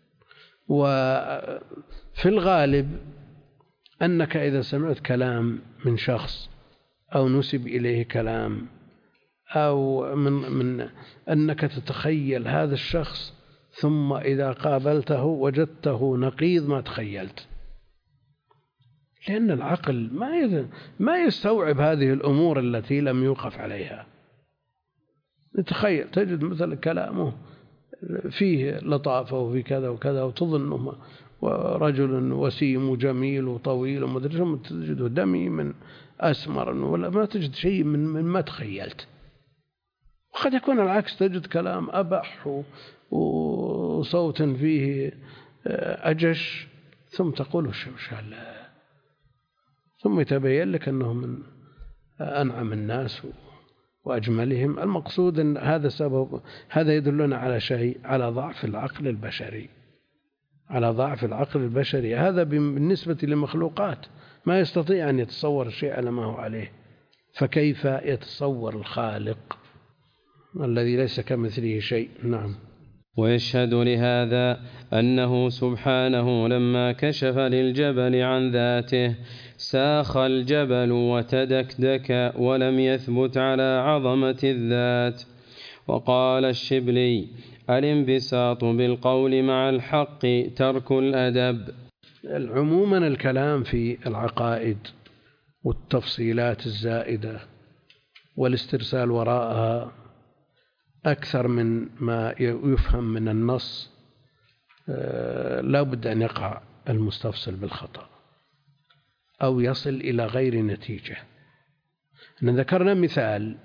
وفي الغالب أنك إذا سمعت كلام من شخص أو نسب إليه كلام أو من أنك تتخيل هذا الشخص ثم إذا قابلته وجدته نقيض ما تخيلت، لأن العقل ما يستوعب هذه الأمور التي لم يوقف عليها. تخيل تجد مثل كلامه فيه لطافة وفي كذا وكذا وتظنه رجل وسيم وجميل وطويل ومدري ثم تجده دمي من أسمر ولا ما تجد شيء من ما تخيلت. وقد يكون العكس، تجد كلام أبح وصوت فيه أجش ثم تقول وش هذا، ثم يتبين لك أنه من أنعم الناس وأجملهم. المقصود أن هذا سبب، هذا يدلنا على شيء، على ضعف العقل البشري، على ضعف العقل البشري. هذا بالنسبة لمخلوقات ما يستطيع أن يتصور الشيء على ما هو عليه، فكيف يتصور الخالق الذي ليس كمثله شيء. نعم. ويشهد لهذا أنه سبحانه لما كشف للجبل عن ذاته ساخ الجبل وتدكدك ولم يثبت على عظمة الذات. وقال الشبلي: الانبساط بالقول مع الحق ترك الأدب. عموما الكلام في العقائد والتفصيلات الزائدة والاسترسال وراءها أكثر من ما يفهم من النص، لا بد أن يقع المستفصل بالخطأ أو يصل إلى غير نتيجة. ذكرنا مثال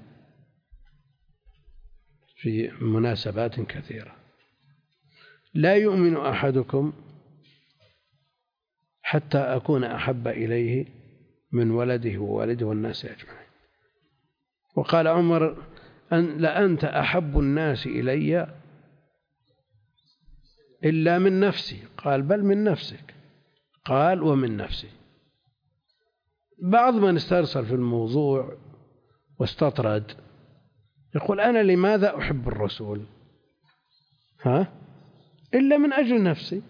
في مناسبات كثيرة: لا يؤمن أحدكم حتى أكون أحب إليه من ولده ووالده والناس أجمعين. وقال عمر: لأنت أحب الناس إلي إلا من نفسي. قال: بل من نفسك. قال: ومن نفسي. بعض من استرسل في الموضوع واستطرد يقول: أنا لماذا أحب الرسول؟ إلا من أجل نفسي.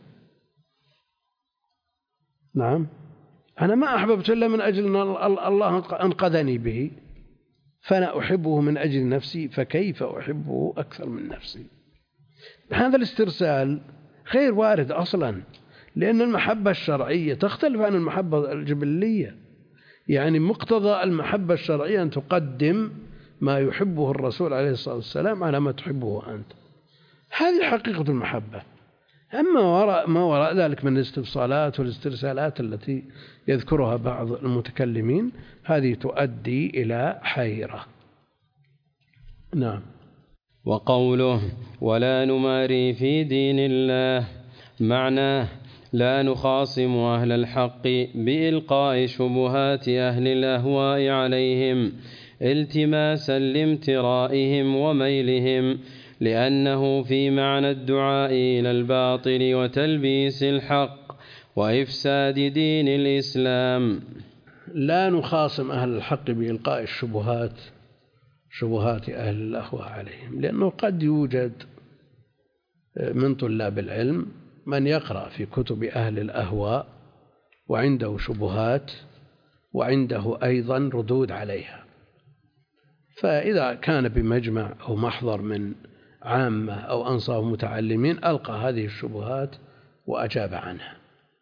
نعم، أنا ما أحببت إلا من أجل أن الله أنقذني به، فأنا أحبه من أجل نفسي، فكيف أحبه أكثر من نفسي؟ هذا الاسترسال غير وارد أصلا، لأن المحبة الشرعية تختلف عن المحبة الجبلية. يعني مقتضى المحبة الشرعية أن تقدم ما يحبه الرسول عليه الصلاة والسلام على ما تحبه أنت، هذه حقيقة المحبة. أما ما وراء ذلك من الاستفصالات والاسترسالات التي يذكرها بعض المتكلمين هذه تؤدي إلى حيرة. نعم. وقوله: ولا نماري في دين الله، معناه لا نخاصم أهل الحق بإلقاء شبهات أهل الأهواء عليهم التماسا لامترائهم وميلهم، لأنه في معنى الدعاء إلى الباطل وتلبيس الحق وإفساد دين الإسلام. لا نخاصم أهل الحق بإلقاء شبهات أهل الأهواء عليهم، لأنه قد يوجد من طلاب العلم من يقرأ في كتب أهل الأهواء وعنده شبهات وعنده أيضا ردود عليها، فإذا كان بمجمع أو محضر من عامة أو أنصاف متعلمين ألقى هذه الشبهات وأجاب عنها.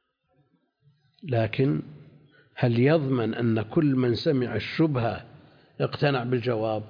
لكن هل يضمن أن كل من سمع الشبهة اقتنع بالجواب؟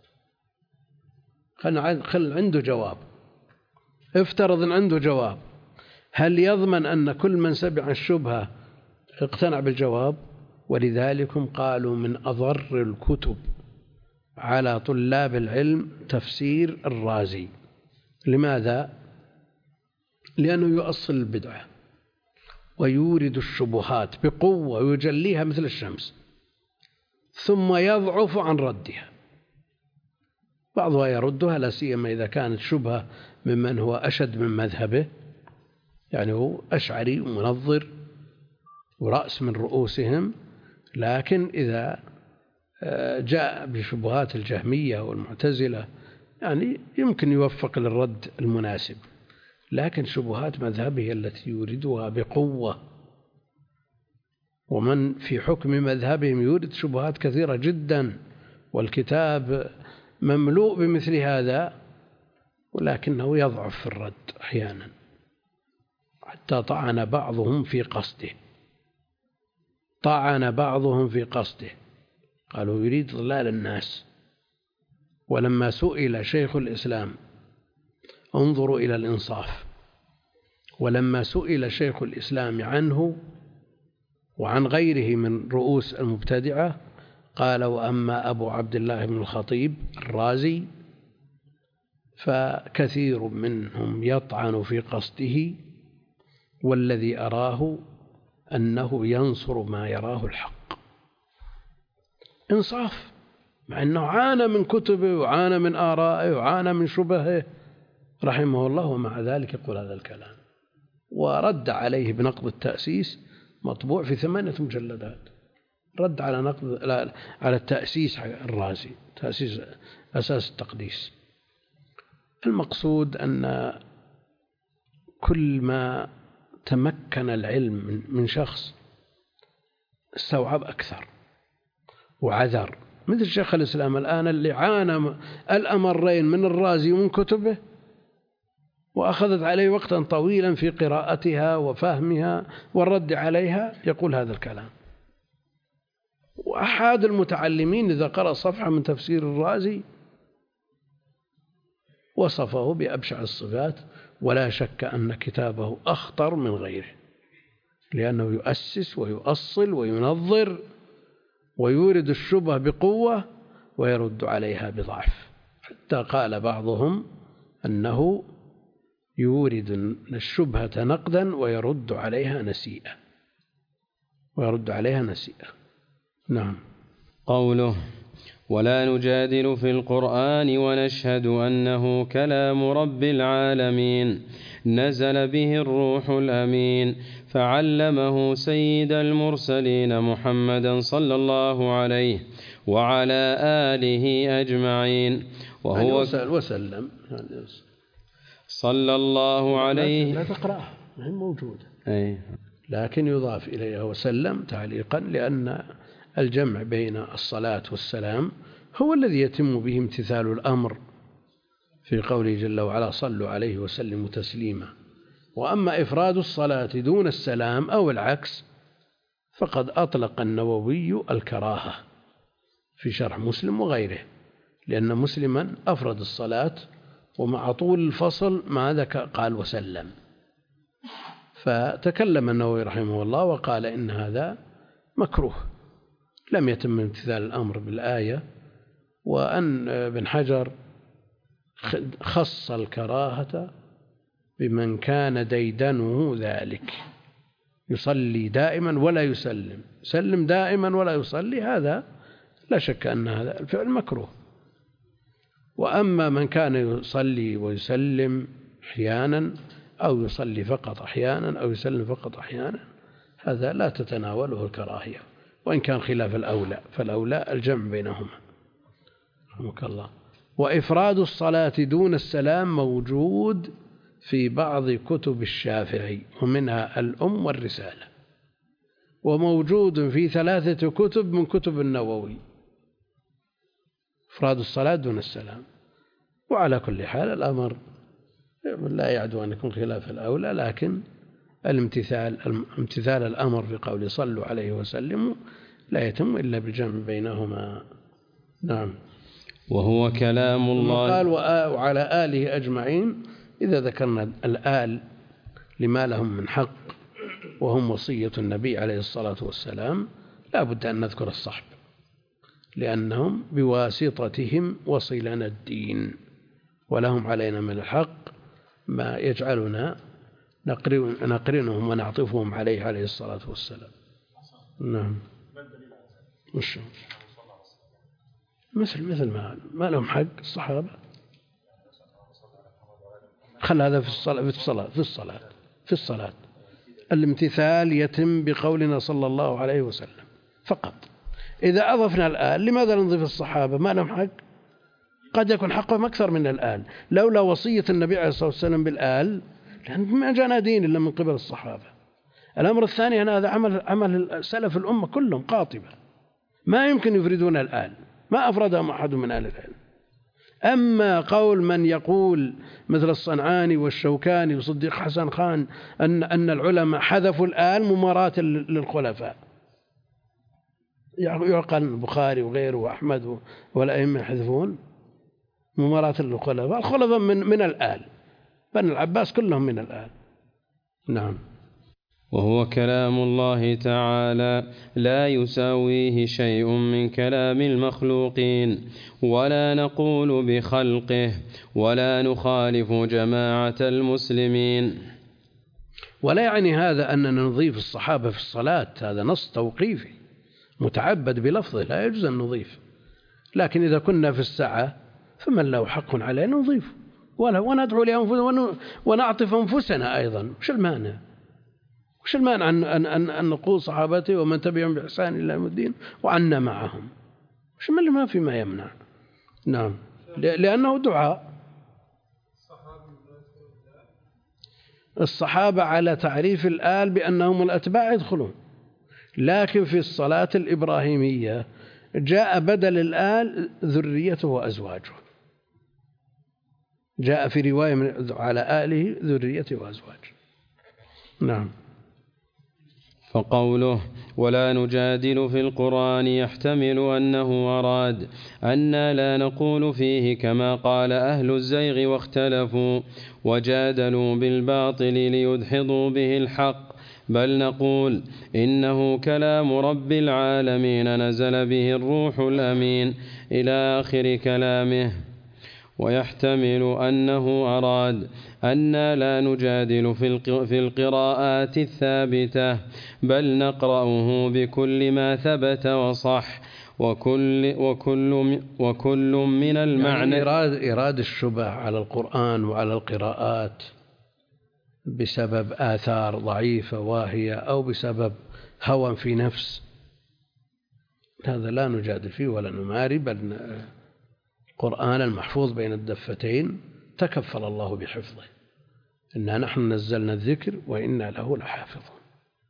خل عنده جواب، افترض أن عنده جواب، هل يضمن أن كل من سمع الشبهة اقتنع بالجواب؟ ولذلك قالوا من أضر الكتب على طلاب العلم تفسير الرازي. لماذا؟ لأنه يؤصل البدعة ويورد الشبهات بقوة ويجليها مثل الشمس ثم يضعف عن ردها. بعضها يردها، لا سيما إذا كانت شبهة ممن هو أشد من مذهبه، يعني هو أشعري ومنظر ورأس من رؤوسهم، لكن إذا جاء بشبهات الجهمية والمعتزلة يعني يمكن يوفق للرد المناسب، لكن شبهات مذهبه التي يوردها بقوة، ومن في حكم مذهبهم يورد شبهات كثيرة جدا، والكتاب مملوء بمثل هذا، ولكنه يضعف في الرد أحيانا، حتى طعن بعضهم في قصده، قالوا يريد ضلال الناس. ولما سئل شيخ الإسلام، انظروا إلى الإنصاف، ولما سئل شيخ الإسلام عنه وعن غيره من رؤوس المبتدعة قال: وأما أبو عبد الله بن الخطيب الرازي فكثير منهم يطعن في قصده، والذي أراه أنه ينصر ما يراه الحق. إنصاف، مع أنه عانى من كتبه وعانى من آرائه وعانى من شبهه رحمه الله، ومع ذلك يقول هذا الكلام. ورد عليه بنقض التأسيس، مطبوع في 8 مجلدات، رد على التأسيس الرازي، تأسيس أساس التقديس. المقصود أن كل ما تمكن العلم من شخص استوعب أكثر وعذر، مثل شيخ الإسلام الآن اللي عانى الأمرين من الرازي ومن كتبه، وأخذت عليه وقتا طويلا في قراءتها وفهمها والرد عليها، يقول هذا الكلام. وأحد المتعلمين إذا قرأ صفحة من تفسير الرازي وصفه بأبشع الصفات، ولا شك أن كتابه أخطر من غيره، لأنه يؤسس ويؤصل وينظر ويورد الشبهة بقوة ويرد عليها بضعف، حتى قال بعضهم أنه يورد الشبهة نقدا ويرد عليها نسيئة. نعم. قوله: ولا نجادل في القرآن ونشهد أنه كلام رب العالمين، نزل به الروح الأمين، فعلمه سيد المرسلين محمدا صلى الله عليه وعلى آله أجمعين، وهو وسلم صلى الله عليه. لا تقرأها، هي موجودة، لكن يضاف إليها وسلم تعليقا، لأن الجمع بين الصلاة والسلام هو الذي يتم به امتثال الأمر في قوله جل وعلا: صلوا عليه وسلموا تسليما. وأما إفراد الصلاة دون السلام أو العكس فقد أطلق النووي الكراهة في شرح مسلم وغيره، لأن مسلما أفرد الصلاة ومع طول الفصل ماذا قال: وسلم. فتكلم النووي رحمه الله وقال إن هذا مكروه، لم يتم امتثال الأمر بالآية. وأن ابن حجر خص الكراهة بمن كان ديدنه ذلك، يصلي دائما ولا يسلم، يسلم دائما ولا يصلي، هذا لا شك أن هذا الفعل مكروه. وأما من كان يصلي ويسلم أحيانا، أو يصلي فقط أحيانا، أو يسلم فقط أحيانا، هذا لا تتناوله الكراهية، وإن كان خلاف الأولى، فالأولى الجمع بينهما رحمك الله. وإفراد الصلاة دون السلام موجود في بعض كتب الشافعي، ومنها الأم والرسالة، وموجود في 3 كتب من كتب النووي، إفراد الصلاة دون السلام. وعلى كل حال الأمر لا يعدو أن يكون خلاف الأولى، لكن امتثال الأمر في قول صلوا عليه وسلموا لا يتم إلا بالجمع بينهما. نعم. وهو كلام الله. قال: وعلى آله أجمعين. إذا ذكرنا الآل لما لهم من حق وهم وصية النبي عليه الصلاة والسلام، لا بد أن نذكر الصحب، لأنهم بواسطتهم وصل لنا الدين، ولهم علينا من الحق ما يجعلنا نقرنهم ونعطفهم عليه الصلاة والسلام. نعم. مثل ما لهم حق الصحابة. خل هذا في الصلاة الامتثال يتم بقولنا صلى الله عليه وسلم فقط. إذا أضفنا الآل لماذا نضيف الصحابة؟ ما لهم حق؟ قد يكون حقهم أكثر من الآل، لولا وصية النبي عليه الصلاة والسلام بالآل لأن ما جانا دين إلا من قبل الصحابة. الأمر الثاني أن هذا عمل سلف الأمة كلهم قاطبة، ما يمكن يفردون الآل، ما أفردهم أحد من أهل العلم. أما قول من يقول مثل الصنعاني والشوكاني وصديق حسن خان أن العلماء حذفوا الآل مماراة للخلفاء، يعقل البخاري وغيره وأحمد والأئمة يحذفون مماراة للخلفاء. الخلفاء من الآل، بني العباس كلهم من الآل. نعم. وهو كلام الله تعالى لا يساويه شيء من كلام المخلوقين، ولا نقول بخلقه، ولا نخالف جماعة المسلمين. ولا يعني هذا أننا نضيف الصحابة في الصلاة، هذا نص توقيفي متعبد بلفظه لا يجوز أن نضيف. لكن إذا كنا في الساعة فمن له حق علينا نضيف، وندعو لأنفسنا ونعطف أنفسنا أيضا. وش المانع أن نقول صحابته ومن تبعهم بإحسان إلى يوم الدين وعنا معهم؟ ما في ما يمنع. نعم، لأنه دعاء. الصحابة على تعريف الآل بأنهم الأتباع يدخلون، لكن في الصلاة الإبراهيمية جاء بدل الآل ذريته وأزواجه، جاء في رواية على آله ذريته وأزواجه. نعم. فقوله ولا نجادل في القرآن يحتمل أنه أراد أن لا نقول فيه كما قال أهل الزيغ واختلفوا وجادلوا بالباطل ليدحضوا به الحق، بل نقول إنه كلام رب العالمين نزل به الروح الأمين إلى آخر كلامه. ويحتمل أنه أراد أن لا نجادل في القراءات الثابتة، بل نقرأه بكل ما ثبت وصح، وكل من المعنى يعني إراد الشبه على القرآن وعلى القراءات بسبب آثار ضعيفة واهية أو بسبب هوى في نفس، هذا لا نجادل فيه ولا نماري، بل القرآن المحفوظ بين الدفتين تكفل الله بحفظه، إنا نحن نزلنا الذكر وإنا له لحافظون.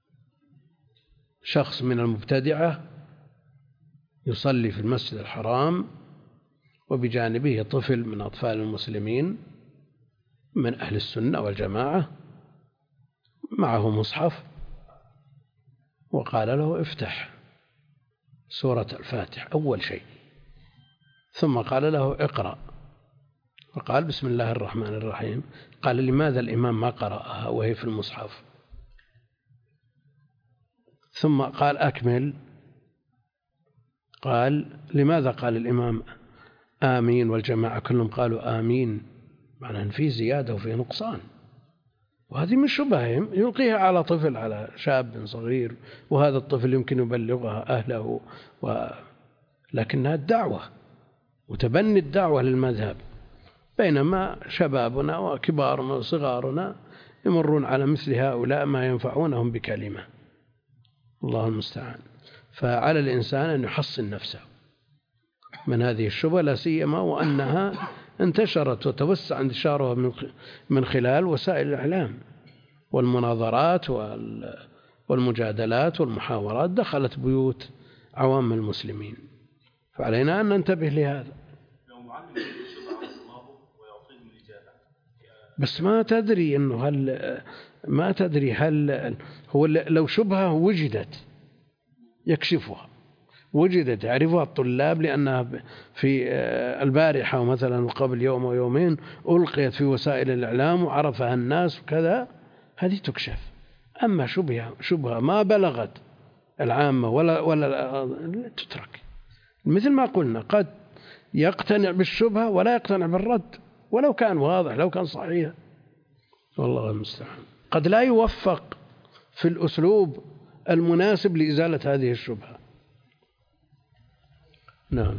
شخص من المبتدعة يصلي في المسجد الحرام وبجانبه طفل من أطفال المسلمين من أهل السنة والجماعة معه مصحف، وقال له افتح سورة الفاتحة أول شيء، ثم قال له اقرأ، فقال بسم الله الرحمن الرحيم. قال لماذا الإمام ما قرأها وهي في المصحف؟ ثم قال أكمل، قال لماذا قال الإمام آمين والجماعة كلهم قالوا آمين؟ معنى أن فيه زيادة وفيه نقصان، وهذه من شبههم يلقيها على طفل، على شاب صغير، وهذا الطفل يمكن يبلغها أهله لكنها الدعوة وتبني الدعوة للمذهب، بينما شبابنا وكبارنا وصغارنا يمرون على مثل هؤلاء ما ينفعونهم بكلمة. الله المستعان. فعلى الإنسان أن يحصن نفسه من هذه الشبهة، لا سيما وأنها انتشرت وتوسع انتشارها من خلال وسائل الإعلام والمناظرات والمجادلات والمحاورات، دخلت بيوت عوام المسلمين، فعلينا أن ننتبه لهذا. بس ما تدري أنه هل هو لو شبهة وجدت يكشفها، وجدت يعرفها الطلاب لأنها في البارحة مثلا وقبل يوم ويومين ألقيت في وسائل الإعلام وعرفها الناس وكذا، هذه تكشف. أما شبهة ما بلغت العامة ولا تترك. مثل ما قلنا قد يقتنع بالشبهة ولا يقتنع بالرد ولو كان واضح، لو كان صحيح، والله المستعان. قد لا يوفق في الأسلوب المناسب لإزالة هذه الشبهة. نعم.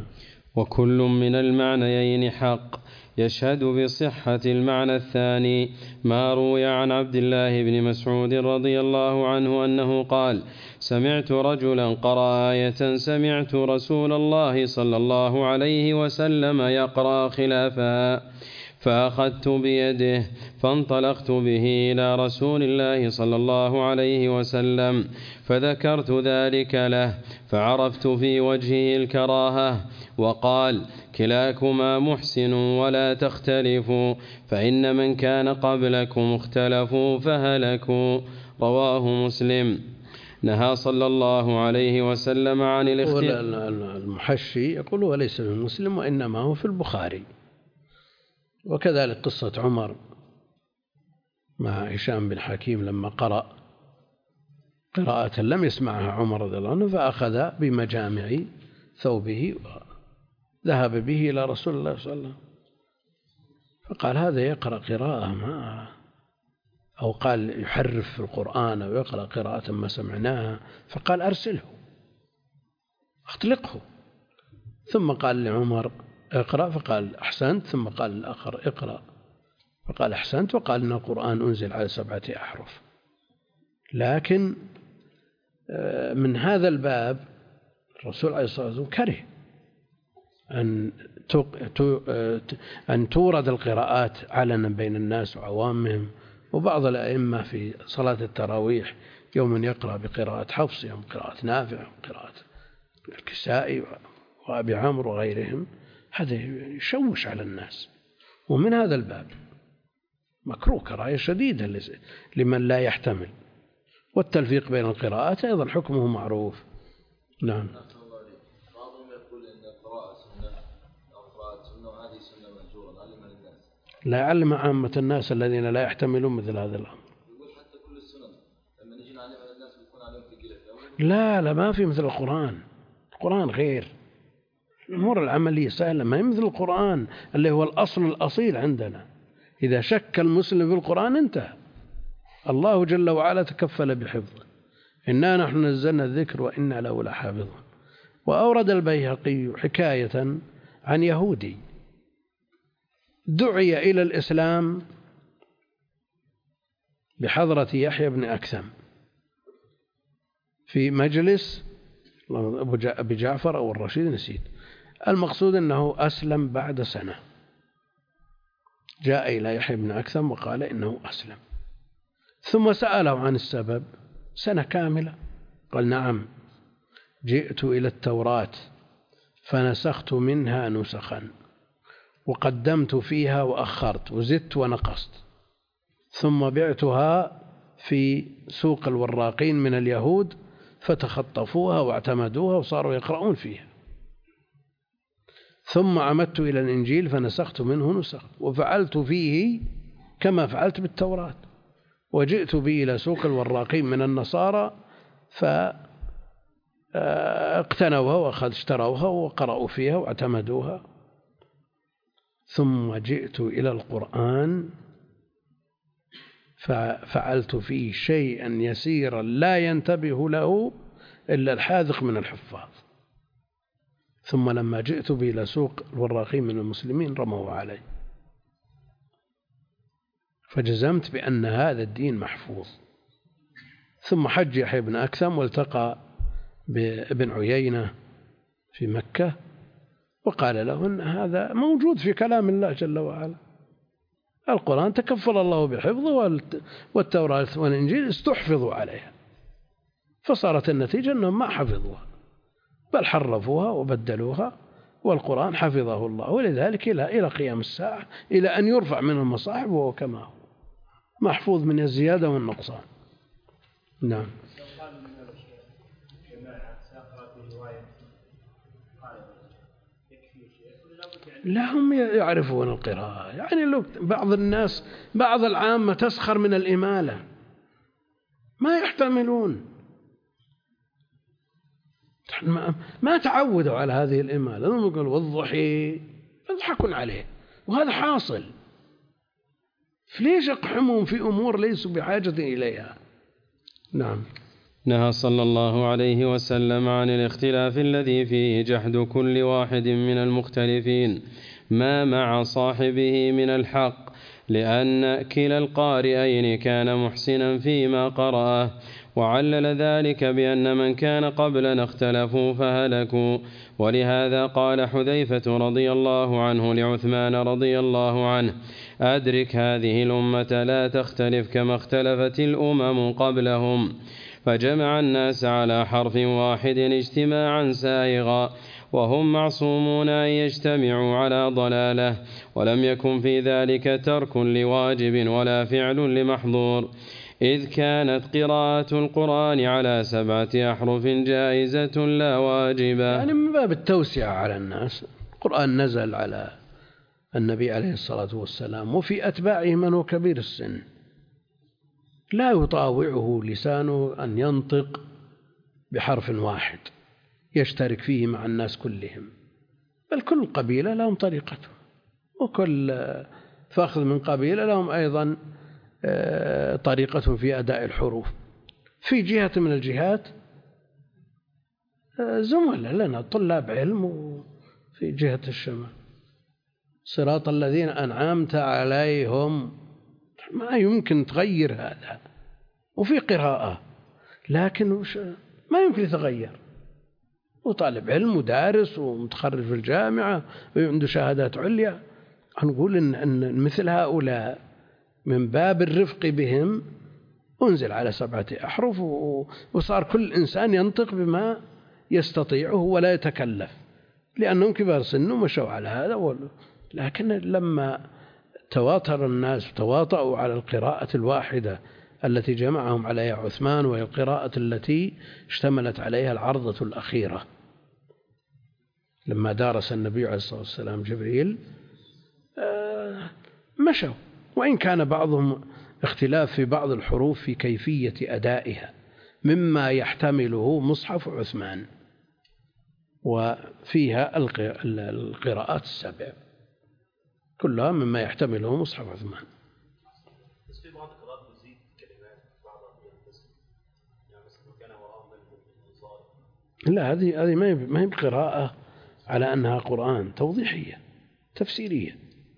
وكل من المعنيين حق. يشهد بصحة المعنى الثاني ما روي عن عبد الله بن مسعود رضي الله عنه أنه قال: سمعت رجلا قرأ آية سمعت رسول الله صلى الله عليه وسلم يقرأ خلافها، فأخذت بيده فانطلقت به إلى رسول الله صلى الله عليه وسلم فذكرت ذلك له، فعرفت في وجهه الكراهة، وقال: كلاكما محسن ولا تختلفوا، فإن من كان قبلكم اختلفوا فهلكوا. رواه مسلم. نهى صلى الله عليه وسلم عن الاختلاف. المحشي يقول هو ليس في مسلم وإنما هو في البخاري. وكذلك قصة عمر مع هشام بن حكيم لما قرأ قراءة لم يسمعها عمر رضي الله عنه، فأخذ بمجامع ثوبه وذهب به إلى رسول الله صلى الله عليه وسلم، فقال: هذا يقرأ قراءة ما، أو قال يحرف في القرآن أو يقرأ قراءة ما سمعناها، فقال: أرسله أطلقه. ثم قال لعمر: اقرأ، فقال: أحسنت. ثم قال الآخر: اقرأ، فقال: أحسنت. وقال إن القرآن أنزل على 7 أحرف. لكن من هذا الباب الرسول عليه الصلاة والسلام كره أن تورد القراءات علنا بين الناس وعوامهم. وبعض الأئمة في صلاة التراويح يوم يقرأ بقراءة حفص، يوم قراءة نافع، قراءة الكسائي وأبي عمرو وغيرهم، هذا يشوش على الناس. ومن هذا الباب مكروه كراهية شديدة لمن لا يحتمل. والتلفيق بين القراءات أيضا حكمه معروف. نعم. بعضهم يقول إن القراءة سنة أو قراءة سنة وهذه سنة مهجورة، نعلمها للناس. لا يعلم عامة الناس الذين لا يحتملون مثل هذا الأمر. يقول حتى كل السنن لما نجي نعلمها للناس بيكون عليهم ثقيلة. لا ما في مثل القرآن. القرآن غير، الأمور العملية سهلة، ما هي مثل القرآن اللي هو الأصل الأصيل عندنا. إذا شك المسلم في القرآن انتهى. الله جل وعلا تكفل بحفظه، إنا نحن نزلنا الذكر وإنا له لحافظون. وأورد البيهقي حكاية عن يهودي دعي إلى الإسلام بحضرة يحيى بن أكثم في مجلس أبي جعفر أو الرشيد نسيت. المقصود أنه أسلم بعد سنة، جاء إلى يحيى بن أكثم وقال إنه أسلم، ثم سأله عن السبب. سنة كاملة قال: نعم، جئت إلى التوراة فنسخت منها نسخا، وقدمت فيها وأخرت، وزدت ونقصت، ثم بعتها في سوق الوراقين من اليهود فتخطفوها واعتمدوها وصاروا يقرؤون فيها. ثم عمدت إلى الإنجيل فنسخت منه نسخ، وفعلت فيه كما فعلت بالتوراة، وجئت به إلى سوق الوراقين من النصارى فاقتنوها واشتروها وقرأوا فيها واعتمدوها. ثم جئت إلى القرآن ففعلت فيه شيئا يسيرا لا ينتبه له إلا الحاذق من الحفاظ. ثم لما جئت به إلى سوق الوراقين من المسلمين رموا علي، فجزمت بأن هذا الدين محفوظ. ثم حج يحيى بن أكثم والتقى بابن عيينة في مكة وقال له أن هذا موجود في كلام الله جل وعلا، القرآن تكفل الله بحفظه والتوراة والإنجيل استحفظوا عليها، فصارت النتيجة أنهم ما حفظوها بل حرفوها وبدلوها، والقرآن حفظه الله، ولذلك إلى قيام الساعة إلى أن يرفع من المصاحف وهو كما هو محفوظ من الزيادة والنقصان. نعم. لا هم يعرفون القراءة، يعني لو بعض الناس بعض العامة تسخر من الإمالة، ما يحتملون، ما تعودوا على هذه الإمالة. لما يقول والضحي يضحكون عليه، وهذا حاصل. فليش يقحمون في أمور ليسوا بحاجة إليها؟ نعم. نهى صلى الله عليه وسلم عن الاختلاف الذي فيه جحد كل واحد من المختلفين ما مع صاحبه من الحق، لأن كلا القارئين كان محسنا فيما قرأه، وعلل ذلك بأن من كان قبلنا اختلفوا فهلكوا. ولهذا قال حذيفة رضي الله عنه لعثمان رضي الله عنه: أدرك هذه الأمة لا تختلف كما اختلفت الأمم قبلهم. فجمع الناس على حرف واحد اجتماعا سائغا، وهم معصومون أن يجتمعوا على ضلاله، ولم يكن في ذلك ترك لواجب ولا فعل لمحظور، إذ كانت قراءة القرآن على 7 أحرف جائزة لا واجبة. يعني من باب التوسعة على الناس. القرآن نزل على النبي عليه الصلاة والسلام، وفي أتباعه من هو كبير السن لا يطاوعه لسانه أن ينطق بحرف واحد يشترك فيه مع الناس كلهم، بل كل قبيلة لهم طريقته، وكل فأخذ من قبيلة لهم أيضا طريقة في أداء الحروف. في جهة من الجهات زملاء لنا طلاب علم، وفي جهة الشمال صراط الذين أنعمت عليهم، ما يمكن تغير هذا. وفي قراءة لكن ما يمكن يتغير، وطالب علم ودارس ومتخرج في الجامعة وعنده شهادات عليا. نقول إن مثل هؤلاء من باب الرفق بهم أنزل على 7 أحرف، وصار كل إنسان ينطق بما يستطيعه ولا يتكلف، لأنهم كبار سن ومشوا على هذا. لكن لما تواتر الناس تواطؤوا على القراءة الواحدة التي جمعهم عليها عثمان، وهي القراءة التي اشتملت عليها العرضة الأخيرة لما دارس النبي عليه الصلاة والسلام جبريل، مشوا. وإن كان بعضهم اختلاف في بعض الحروف في كيفية أدائها مما يحتمله مصحف عثمان، وفيها القراءات 7 كلها مما يحتمله مصحف عثمان. بس في بعض القراءات بتزيد كلمات بعضها بينقسم، يعني مثلا كان وراء من لا، هذه ما هي بقراءة على أنها قرآن، توضيحية تفسيرية،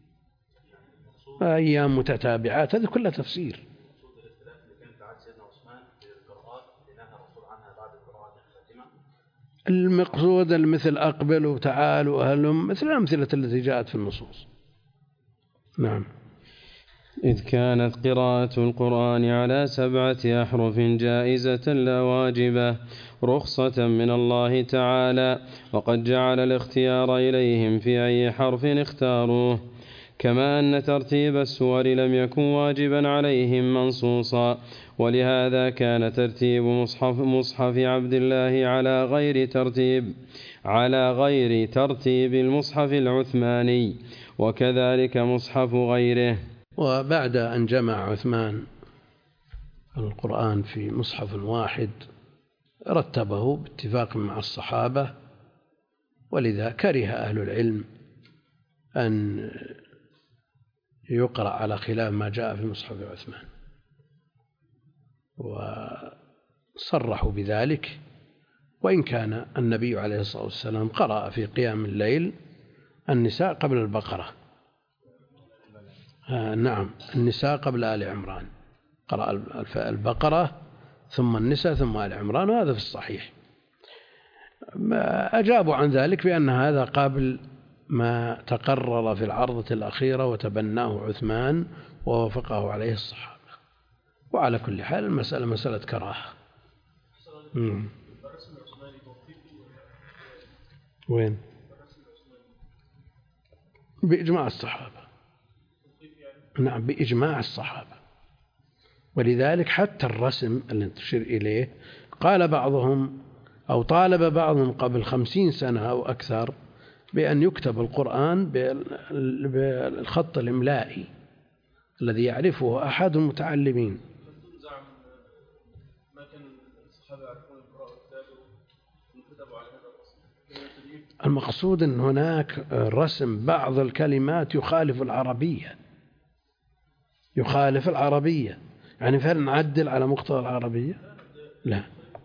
أيام متتابعات، هذه كلها تفسير. المقصود الاختلاف اللي كان في عهد سيدنا عثمان في القراءات اللي نهى الرسول عنها بعد القراءة الخاتمة، المقصود مثل أقبل وتعال وهلم، مثل الأمثلة التي جاءت في النصوص. نعم. إذ كانت قراءة القرآن على 7 أحرف جائزة لا واجبة، رخصة من الله تعالى، وقد جعل الاختيار إليهم في أي حرف اختاروه، كما أن ترتيب السور لم يكن واجبا عليهم منصوصا. ولهذا كان ترتيب مصحف عبد الله على غير ترتيب المصحف العثماني، وكذلك مصحف غيره. وبعد أن جمع عثمان القرآن في مصحف واحد رتبه باتفاق مع الصحابة، ولذا كره أهل العلم أن يقرأ على خلاف ما جاء في مصحف عثمان، وصرحوا بذلك. وإن كان النبي عليه الصلاة والسلام قرأ في قيام الليل النساء قبل البقرة، نعم، النساء قبل آل عمران، قرأ البقرة ثم النساء ثم آل عمران، وهذا في الصحيح. أجابوا عن ذلك بأن هذا قبل ما تقرر في العرضة الأخيرة وتبناه عثمان ووافقه عليه الصحابة. وعلى كل حال المسألة مسألة كراهة. وين؟ بإجماع الصحابة، نعم، بإجماع الصحابة. ولذلك حتى الرسم اللي تشير إليه قال بعضهم أو طالب بعضهم قبل 50 سنة أو أكثر بأن يكتب القرآن بالخط الإملائي الذي يعرفه أحد المتعلمين. ما كان الصحابة يعرفون القراءة والكتابة وكتبوا على هذا الرسم. المقصود أن هناك رسم بعض الكلمات يخالف العربية، يعني فهل نعدل على مقتضى العربية؟ لا،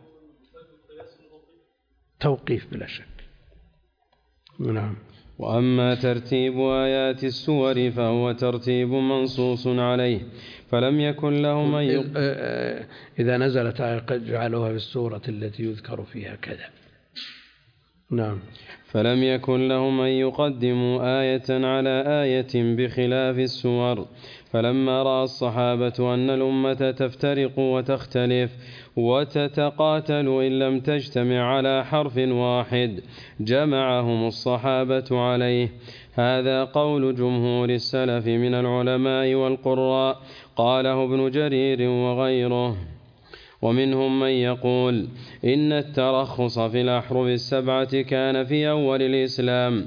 توقيف بلا شك. نعم. وأما ترتيب آيات السور فهو ترتيب منصوص عليه، فلم يكن لهم إذا نزلت آية قد جعلوها في السورة التي يذكر فيها كذا. نعم. فلم يكن لهم أن يقدموا آية على آية بخلاف السور. فلما رأى الصحابة أن الأمة تفترق وتختلف وتتقاتل إن لم تجتمع على حرف واحد جمعهم الصحابة عليه. هذا قول جمهور السلف من العلماء والقراء، قاله ابن جرير وغيره. ومنهم من يقول إن الترخص في الأحرف السبعة كان في أول الإسلام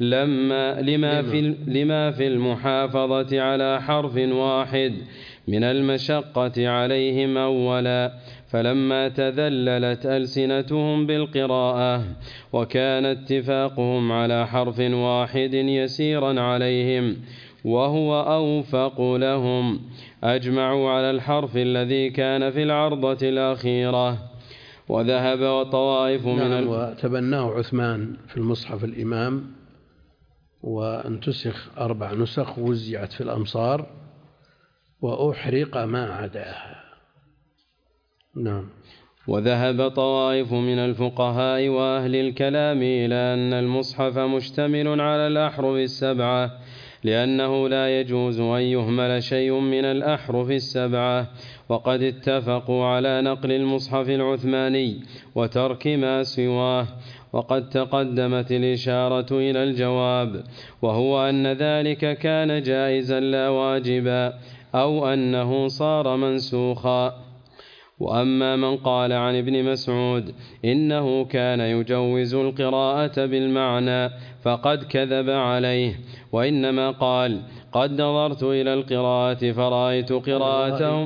لما في المحافظة على حرف واحد من المشقة عليهم أولا، فلما تذللت ألسنتهم بالقراءة وكان اتفاقهم على حرف واحد يسيرا عليهم وهو أوفق لهم أجمعوا على الحرف الذي كان في العرضة الأخيرة. وذهب طوائف من وتبناه عثمان في المصحف الإمام، وانتسخ 4 نسخ وزعت في الأمصار وأحرق ما عداها. نعم. وذهب طوائف من الفقهاء وأهل الكلام إلى أن المصحف مشتمل على الأحرف السبعة، لأنه لا يجوز أن يهمل شيء من الأحرف السبعة، وقد اتفقوا على نقل المصحف العثماني وترك ما سواه. وقد تقدمت الإشارة إلى الجواب، وهو أن ذلك كان جائزا لا واجبا، أو أنه صار منسوخا. وأما من قال عن ابن مسعود إنه كان يجوز القراءة بالمعنى فقد كذب عليه، وإنما قال قد نظرت إلى القراءة فرأيت قراءتهم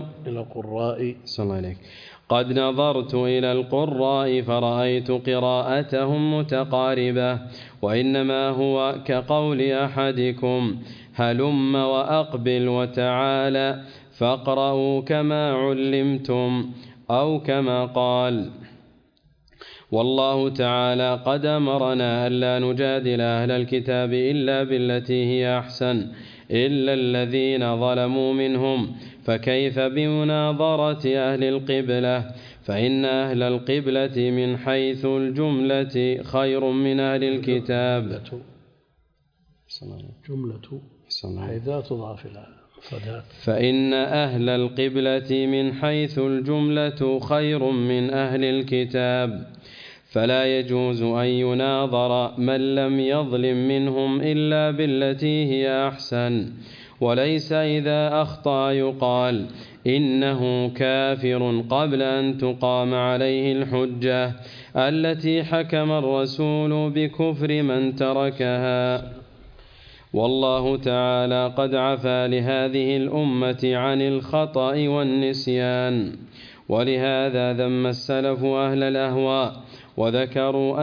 قد نظرت إلى القراء فرأيت قراءتهم متقاربة، وإنما هو كقول أحدكم هلم وأقبل وتعالى فاقرأوا كما علمتم، أو كما قال. والله تعالى قد أمرنا ألا نجادل أهل الكتاب إلا بالتي هي أحسن إلا الذين ظلموا منهم، فكيف بمناظرة أهل القبلة؟ فإن أهل القبلة من حيث الجملة خير من أهل الكتاب. فإن أهل القبلة من حيث الجملة خير من أهل الكتاب، فلا يجوز أن يناظر من لم يظلم منهم إلا بالتي هي أحسن. وليس إذا أخطأ يقال إنه كافر قبل أن تقام عليه الحجة التي حكم الرسول بكفر من تركها. والله تعالى قد عفى لهذه الأمة عن الخطأ والنسيان، ولهذا ذم السلف أهل الأهواء وذكروا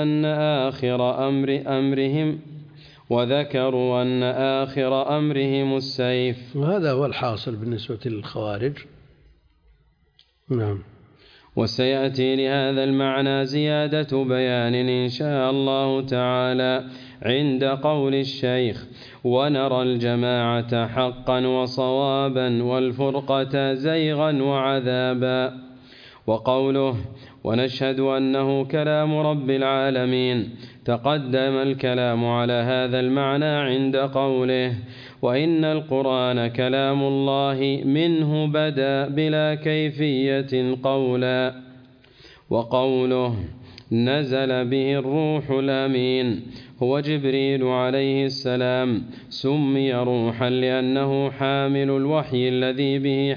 أن آخر أمرهم السيف. وهذا هو الحاصل بالنسبة للخوارج. نعم. وسيأتي لهذا المعنى زيادة بيان إن شاء الله تعالى عند قول الشيخ ونرى الجماعة حقا وصوابا والفرقة زيغا وعذابا. وقوله ونشهد أنه كلام رب العالمين، تقدم الكلام على هذا المعنى عند قوله وإن القرآن كلام الله منه بدأ بلا كيفية قولا. وقوله نزل به الروح الأمين هو جبريل عليه السلام، سمي روحا لأنه حامل الوحي الذي به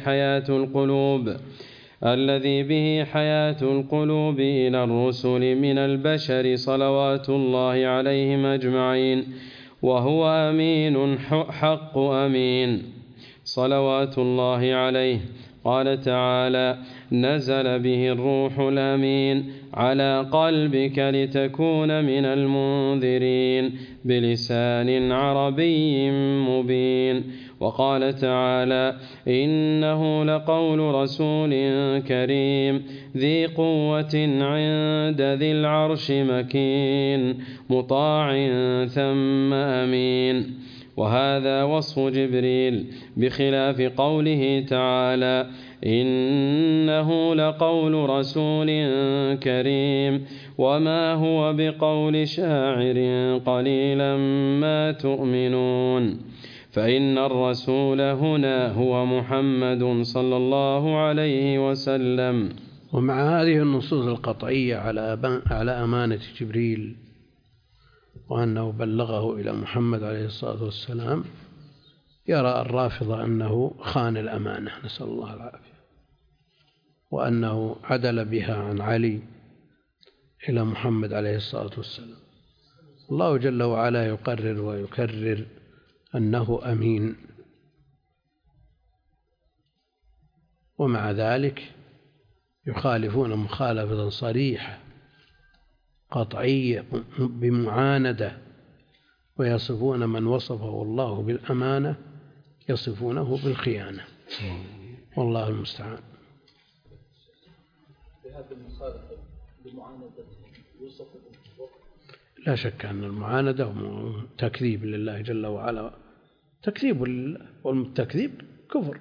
حياة القلوب إلى الرسل من البشر صلوات الله عليهم أجمعين، وهو أمين حق أمين صلوات الله عليه. قال تعالى نزل به الروح الأمين على قلبك لتكون من المنذرين بلسان عربي مبين. وقال تعالى: إنه لقول رسول كريم ذي قوة عند ذي العرش مكين مطاع ثم أمين. وهذا وصف جبريل بخلاف قوله تعالى: إنه لقول رسول كريم وما هو بقول شاعر قليلا ما تؤمنون. فإن الرسول هنا هو محمد صلى الله عليه وسلم. ومع هذه النصوص القطعية على أمانة جبريل وأنه بلغه إلى محمد عليه الصلاة والسلام، يرى الرافضة أنه خان الأمانة، نسأل الله العافية، وأنه عدل بها عن علي إلى محمد عليه الصلاة والسلام. الله جل وعلا يقرر ويكرر أنه أمين، ومع ذلك يخالفون مخالفة صريحة قطعية بمعاندة، ويصفون من وصفه الله بالأمانة يصفونه بالخيانة، والله المستعان. لا شك أن المعاندة تكذيب لله جل وعلا، تكذيب لله، والتكذيب كفر.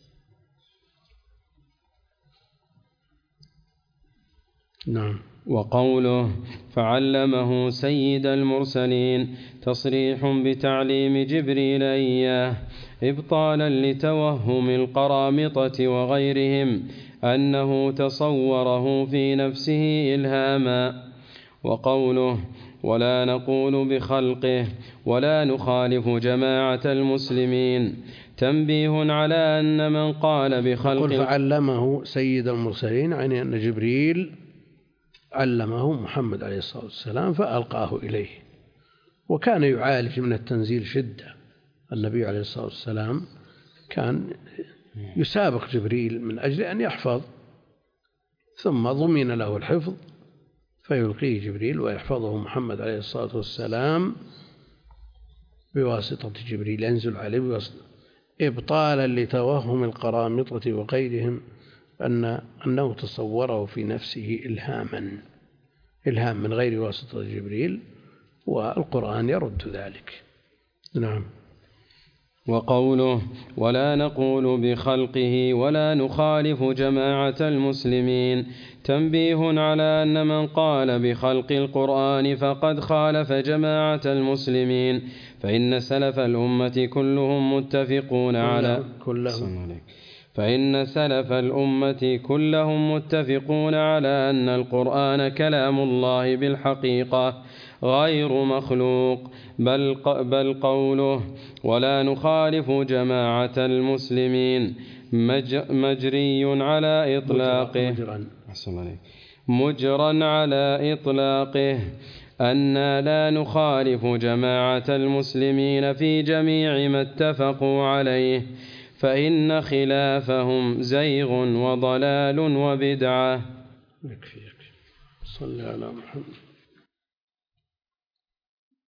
نعم. وقوله فعلمه سيد المرسلين تصريح بتعليم جبريل إياه إبطالا لتوهم القرامطة وغيرهم أنه تصوره في نفسه إلهاما. وقوله ولا نقول بخلقه ولا نخالف جماعة المسلمين تنبيه على أن من قال بخلقه. فعلمه سيد المرسلين يعني أن جبريل علمه محمد عليه الصلاة والسلام فألقاه إليه، وكان يعالج من التنزيل شدة. النبي عليه الصلاة والسلام كان يسابق جبريل من أجل أن يحفظ، ثم ضمن له الحفظ فيلقيه جبريل ويحفظه محمد عليه الصلاة والسلام بواسطة جبريل، ينزل عليه بواسطة، إبطالا لتوهم القرامطة وغيرهم أنه تصوره في نفسه إلهام من غير واسطة جبريل، والقرآن يرد ذلك. نعم. وقوله ولا نقول بخلقه ولا نخالف جماعة المسلمين تنبيه على أن من قال بخلق القرآن فقد خالف جماعة المسلمين، فإن سلف الأمة كلهم متفقون على أن القرآن كلام الله بالحقيقة غير مخلوق، بل قوله ولا نخالف جماعة المسلمين مجرى على إطلاقه أن لا نخالف جماعة المسلمين في جميع ما اتفقوا عليه، فإن خلافهم زيغ وضلال وبدعة. يكفيك. صل على محمد.